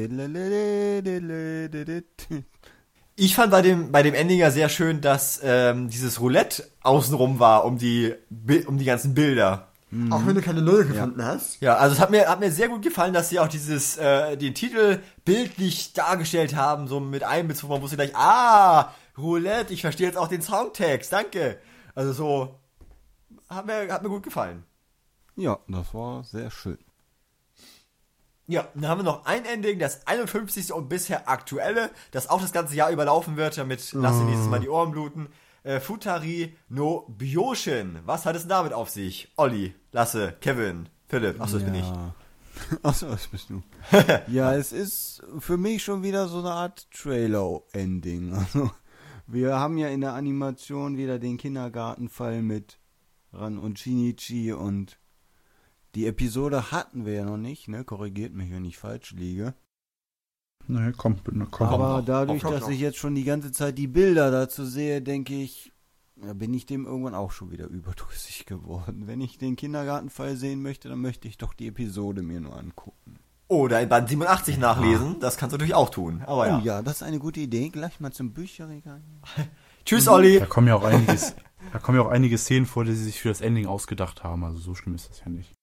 Ich fand bei dem, bei dem Ending ja sehr schön, dass ähm, dieses Roulette außenrum war, um die, um die ganzen Bilder. Mhm. Auch wenn du keine Null gefunden ja. hast. Ja, also es hat mir, hat mir sehr gut gefallen, dass sie auch dieses, äh, den Titel bildlich dargestellt haben, so mit Einbezug. Man wusste gleich, ah, Roulette, ich verstehe jetzt auch den Songtext, danke. Also so, hat mir, hat mir gut gefallen. Ja, das war sehr schön. Ja, dann haben wir noch ein Ending, das einundfünfzigste und bisher aktuelle, das auch das ganze Jahr überlaufen wird, damit oh. lass dir nächstes Mal die Ohren bluten. Äh, Futari no Byoshin. Was hat es denn damit auf sich? Olli, Lasse, Kevin, Philipp. Achso, das ja. bin ich. Achso, das bist du. Ja, es ist für mich schon wieder so eine Art Trailer-Ending. Also, wir haben ja in der Animation wieder den Kindergartenfall mit Ran und Shinichi und die Episode hatten wir ja noch nicht, ne? Korrigiert mich, wenn ich falsch liege. Nee, kommt, kommt Aber noch. dadurch, kommt dass noch. ich jetzt schon die ganze Zeit die Bilder dazu sehe, denke ich, ja, bin ich dem irgendwann auch schon wieder überdrüssig geworden. Wenn ich den Kindergartenfall sehen möchte, dann möchte ich doch die Episode mir nur angucken. Oder in Band siebenundachtzig nachlesen, ah. das kannst du natürlich auch tun. Aber oh ja. ja, das ist eine gute Idee. Gleich mal zum Bücherregal. Tschüss, Olli. Da kommen ja auch einiges, da kommen ja auch einige Szenen vor, die sie sich für das Ending ausgedacht haben. Also so schlimm ist das ja nicht.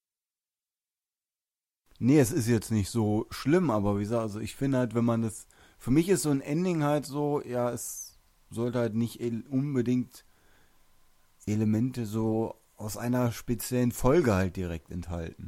Nee, es ist jetzt nicht so schlimm, aber wie gesagt, also ich finde halt, wenn man das, für mich ist so ein Ending halt so, ja, es sollte halt nicht el- unbedingt Elemente so aus einer speziellen Folge halt direkt enthalten.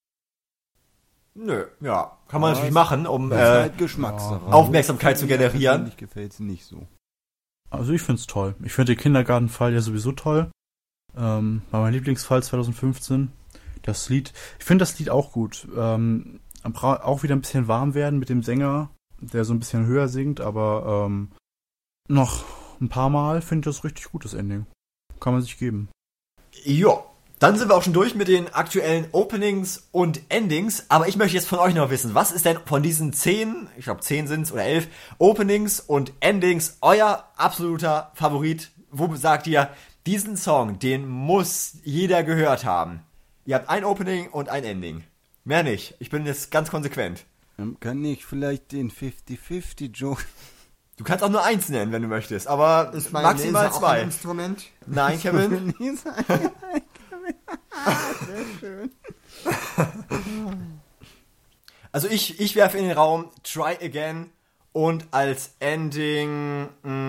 Nö, ja, kann man ja, natürlich machen, um das äh, ist halt Geschmackssache. ja. Aufmerksamkeit zu generieren. Mir gefällt es nicht so. Also ich find's toll. Ich finde den Kindergartenfall ja sowieso toll. Ähm, war mein Lieblingsfall zwanzig fünfzehn. Das Lied, ich finde das Lied auch gut. Ähm, auch wieder ein bisschen warm werden mit dem Sänger, der so ein bisschen höher singt, aber ähm, noch ein paar Mal finde ich das richtig gut, das Ending. Kann man sich geben. Jo, dann sind wir auch schon durch mit den aktuellen Openings und Endings, aber ich möchte jetzt von euch noch wissen, was ist denn von diesen zehn, ich glaube zehn sind es oder elf, Openings und Endings euer absoluter Favorit? Wo sagt ihr, diesen Song, den muss jeder gehört haben? Ihr habt ein Opening und ein Ending. Mehr nicht. Ich bin jetzt ganz konsequent. Kann ich vielleicht den fünfzig fünfzig Joke... Du kannst auch nur eins nennen, wenn du möchtest, aber ist maximal Laser zwei. Auch ein Instrument? Nein, Kevin. Sehr schön. Also ich, ich werfe in den Raum Try Again und als Ending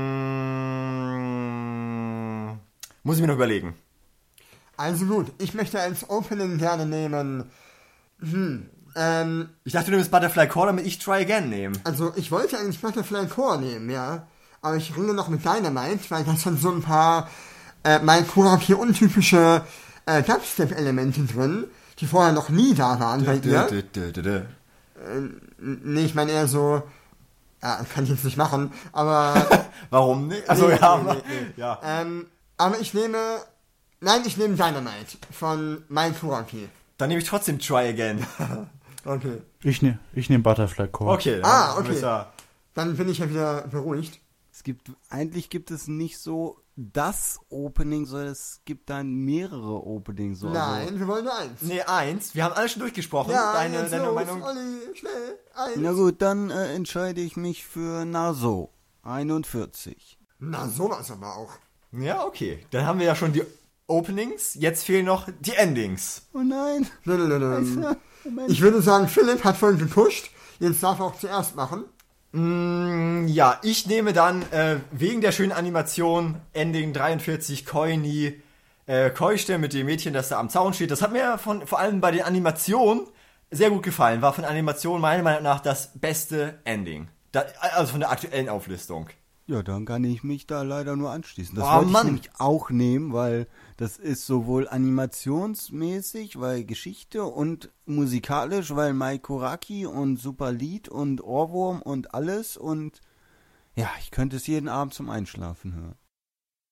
mh, muss ich mir noch überlegen. Also gut, ich möchte als Opening gerne nehmen. Hm, ähm. Ich dachte, du nimmst Butterfly Core, damit ich Try Again nehme. Also ich wollte eigentlich Butterfly Core nehmen, ja. Aber ich ringe noch mit Dynamite, weil das sind so ein paar äh, mein Kuraki untypische äh, Dubstep-Elemente drin, die vorher noch nie da waren bei dir. Dö, dö, dö, dö. Äh, nee, ich meine eher so. Ja, kann ich jetzt nicht machen, aber. Warum nicht? Also nee, ja, nee, nee, nee. ja. Ähm, aber ich nehme. Nein, ich nehme Dynamite von Mein Kuraki. Dann nehme ich trotzdem Try Again. Okay. Ich nehme ich nehm Butterfly Core. Okay. Dann Ah, okay. ja. Dann bin ich ja wieder beruhigt. Es gibt, eigentlich gibt es nicht so das Opening, sondern es gibt dann mehrere Openings. So. Nein, Also, wir wollen nur eins. Nee, eins. Wir haben alle schon durchgesprochen. Ja, deine jetzt deine los, Meinung. Olli, schnell, eins. na gut, dann äh, entscheide ich mich für Naso einundvierzig. Na, sowas aber auch. Ja, okay. Dann haben wir ja schon die Openings. Jetzt fehlen noch die Endings. Oh nein. Lalalala. Ich würde sagen, Philipp hat vorhin gepusht. Jetzt darf er auch zuerst machen. Mm, ja, ich nehme dann äh, wegen der schönen Animation Ending dreiundvierzig Koini äh, Keuchte mit dem Mädchen, das da am Zaun steht. Das hat mir von, vor allem bei den Animationen sehr gut gefallen. War von Animation meiner Meinung nach das beste Ending. Da, also von der aktuellen Auflistung. Ja, dann kann ich mich da leider nur anschließen. Das Oh, wollte Mann. ich nämlich auch nehmen, weil das ist sowohl animationsmäßig, weil Geschichte und musikalisch, weil Mai Kuraki und super Lied und Ohrwurm und alles und ja, ich könnte es jeden Abend zum Einschlafen hören.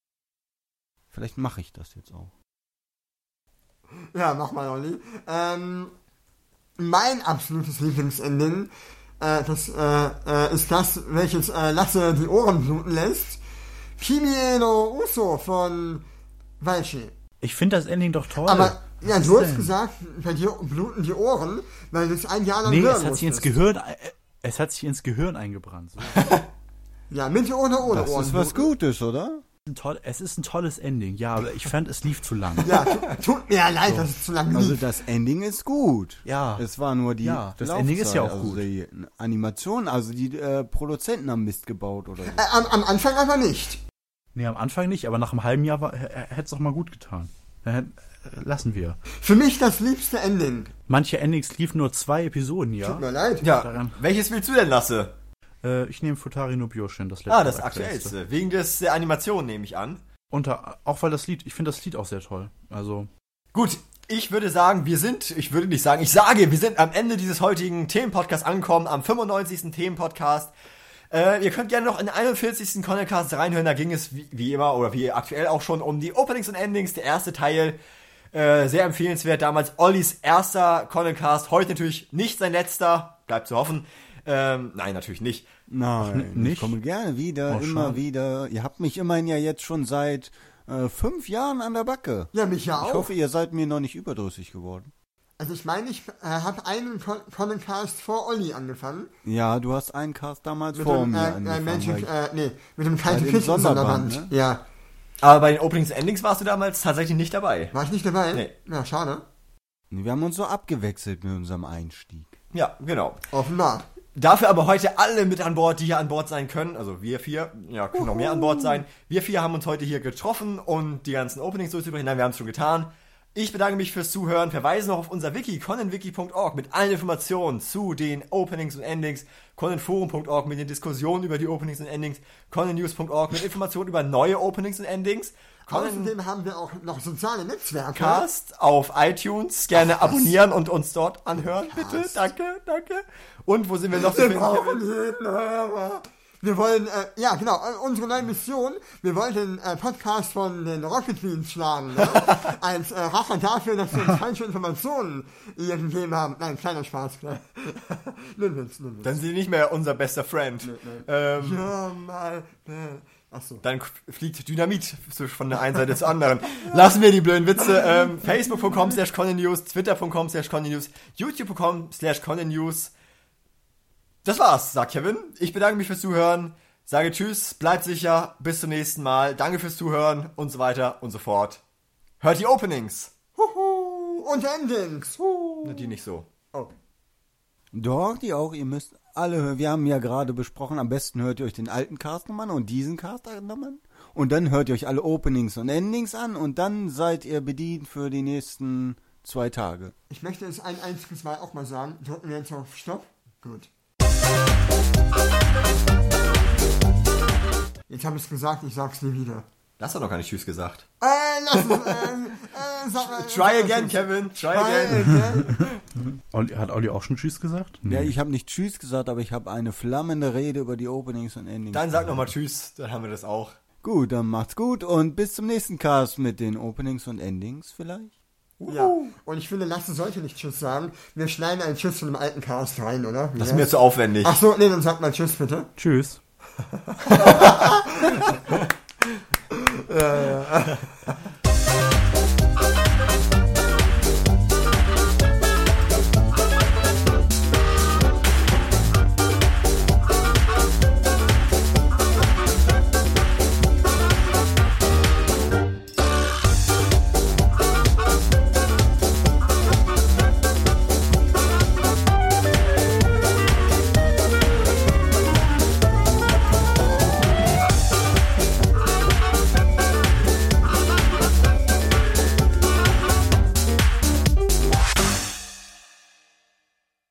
Vielleicht mache ich das jetzt auch. Ja, mach mal, Olli. Ähm, mein absolutes Lieblingsending, äh, das äh, äh, ist das, welches äh, Lasse die Ohren bluten lässt. Kimi no Uso von Weichi. Ich finde das Ending doch toll. Aber, ja, du hast gesagt, bei dir bluten die Ohren, weil du es ein Jahr lang nee, hören es hat sich ins Gehirn, äh, es hat sich ins Gehirn eingebrannt. So. Ja, mit oder ohne das Ohren. Das ist was Gutes, oder? Toll, es ist ein tolles Ending, ja, aber ich fand, es lief zu lang. Ja, tut, tut mir leid, so. Dass es zu lang lief. Also das Ending ist gut. Ja. Es war nur die ja, das Laufzeit, Ending ist ja auch also gut. Die Animation, also die äh, Produzenten haben Mist gebaut oder so. Äh, am, am Anfang aber nicht. Nee, am Anfang nicht, aber nach einem halben Jahr hätte es doch mal gut getan. Äh, lassen wir. Für mich das liebste Ending. Manche Endings liefen nur zwei Episoden, ja. Tut mir leid. Ja, daran. Welches willst du denn, Lasse? Äh, ich nehme Futari no Byoshin, das letzte. Ah, das aktuellste. Wegen des, der Animation nehme ich an. Unter, auch weil das Lied, ich finde das Lied auch sehr toll. Also. Gut, ich würde sagen, wir sind, ich würde nicht sagen, ich sage, wir sind am Ende dieses heutigen Themenpodcasts angekommen, am fünfundneunzigsten Themenpodcast. Äh, ihr könnt gerne noch in den einundvierzigsten Conencast reinhören, da ging es wie, wie immer oder wie aktuell auch schon um die Openings und Endings, der erste Teil. Äh, sehr empfehlenswert, damals Ollis erster Conencast, heute natürlich nicht sein letzter, bleibt zu hoffen. Ähm, nein, natürlich nicht. Nein, nicht? Ich komme gerne wieder, oh, immer schon. wieder. Ihr habt mich immerhin ja jetzt schon seit äh, fünf Jahren an der Backe. Ja, mich ja auch. Ich hoffe, ihr seid mir noch nicht überdrüssig geworden. Also ich meine, ich äh, habe einen Conencast vor Olli angefangen. Ja, du hast einen Cast damals mit vor dem, mir äh, angefangen. äh, Magic, weil- äh, nee, mit dem kalten dem Kissen Sonderband, Sonderband. ne? Ja. Aber bei den Openings und Endings warst du damals tatsächlich nicht dabei. War ich nicht dabei? Nee. Ja, schade. Wir haben uns so abgewechselt mit unserem Einstieg. Ja, genau. Offenbar. Dafür aber heute alle mit an Bord, die hier an Bord sein können. Also wir vier, ja, können noch mehr an Bord sein. Wir vier haben uns heute hier getroffen und die ganzen Openings durchzubringen. Nein, wir haben es schon getan. Ich bedanke mich fürs Zuhören. Verweise noch auf unser Wiki, conenwiki punkt org, mit allen Informationen zu den Openings und Endings. conenforum punkt org mit den Diskussionen über die Openings und Endings. conennews punkt org mit Informationen über neue Openings und Endings. Außerdem haben wir auch noch soziale Netzwerke. Cast auf iTunes. Gerne abonnieren und uns dort anhören, bitte. Danke, danke. Und wo sind wir noch? Wir brauchen jeden Hörer. Wir wollen, äh, ja genau, äh, unsere neue Mission, wir wollen den äh, Podcast von den Rocket Beans schlagen, ne? Als äh, Rache dafür, dass wir uns falsche Informationen ihr gegeben haben. Nein, kleiner Spaß, klar. Nun Witz, nun Witz. Dann sind sie nicht mehr unser bester Friend. Nee, nee. Ähm, Ja, mal, äh, achso. Dann fliegt Dynamit von der einen Seite zur anderen. Lassen wir die blöden Witze. Ähm, Facebook punkt com slash conennews, Twitter punkt com slash conennews, YouTube punkt com slash conennews. Das war's, sagt Kevin. Ich bedanke mich fürs Zuhören. Sage Tschüss, bleibt sicher, bis zum nächsten Mal. Danke fürs Zuhören und so weiter und so fort. Hört die Openings. Huhu, und Endings. Huhu. Die nicht so. Oh. Doch, die auch. Ihr müsst alle hören. Wir haben ja gerade besprochen, am besten hört ihr euch den alten Cast nochmal an und diesen Cast nochmal an. Und dann hört ihr euch alle Openings und Endings an und dann seid ihr bedient für die nächsten zwei Tage. Ich möchte es ein einziges Mal auch mal sagen. Drücken wir jetzt auf Stopp. Gut. Jetzt habe ich es gesagt, ich sag's nie wieder. Das hat doch gar nicht Tschüss gesagt. Äh, lass es, äh, äh, sag, äh, Try again, Kevin. Try Try again. again. Olli, hat Olli auch schon Tschüss gesagt? Ja, ich habe nicht Tschüss gesagt, aber ich habe eine flammende Rede über die Openings und Endings. Dann sag nochmal Tschüss, dann haben wir das auch. Gut, dann macht's gut und bis zum nächsten Cast mit den Openings und Endings vielleicht. Ja, und ich finde, Lasse sollte nicht Tschüss sagen. Wir schneiden einen Tschüss von dem alten Cast rein, oder? Wie Das ist mir zu aufwendig. Ach so, nee, dann sag mal Tschüss, bitte. Tschüss. Ja, ja.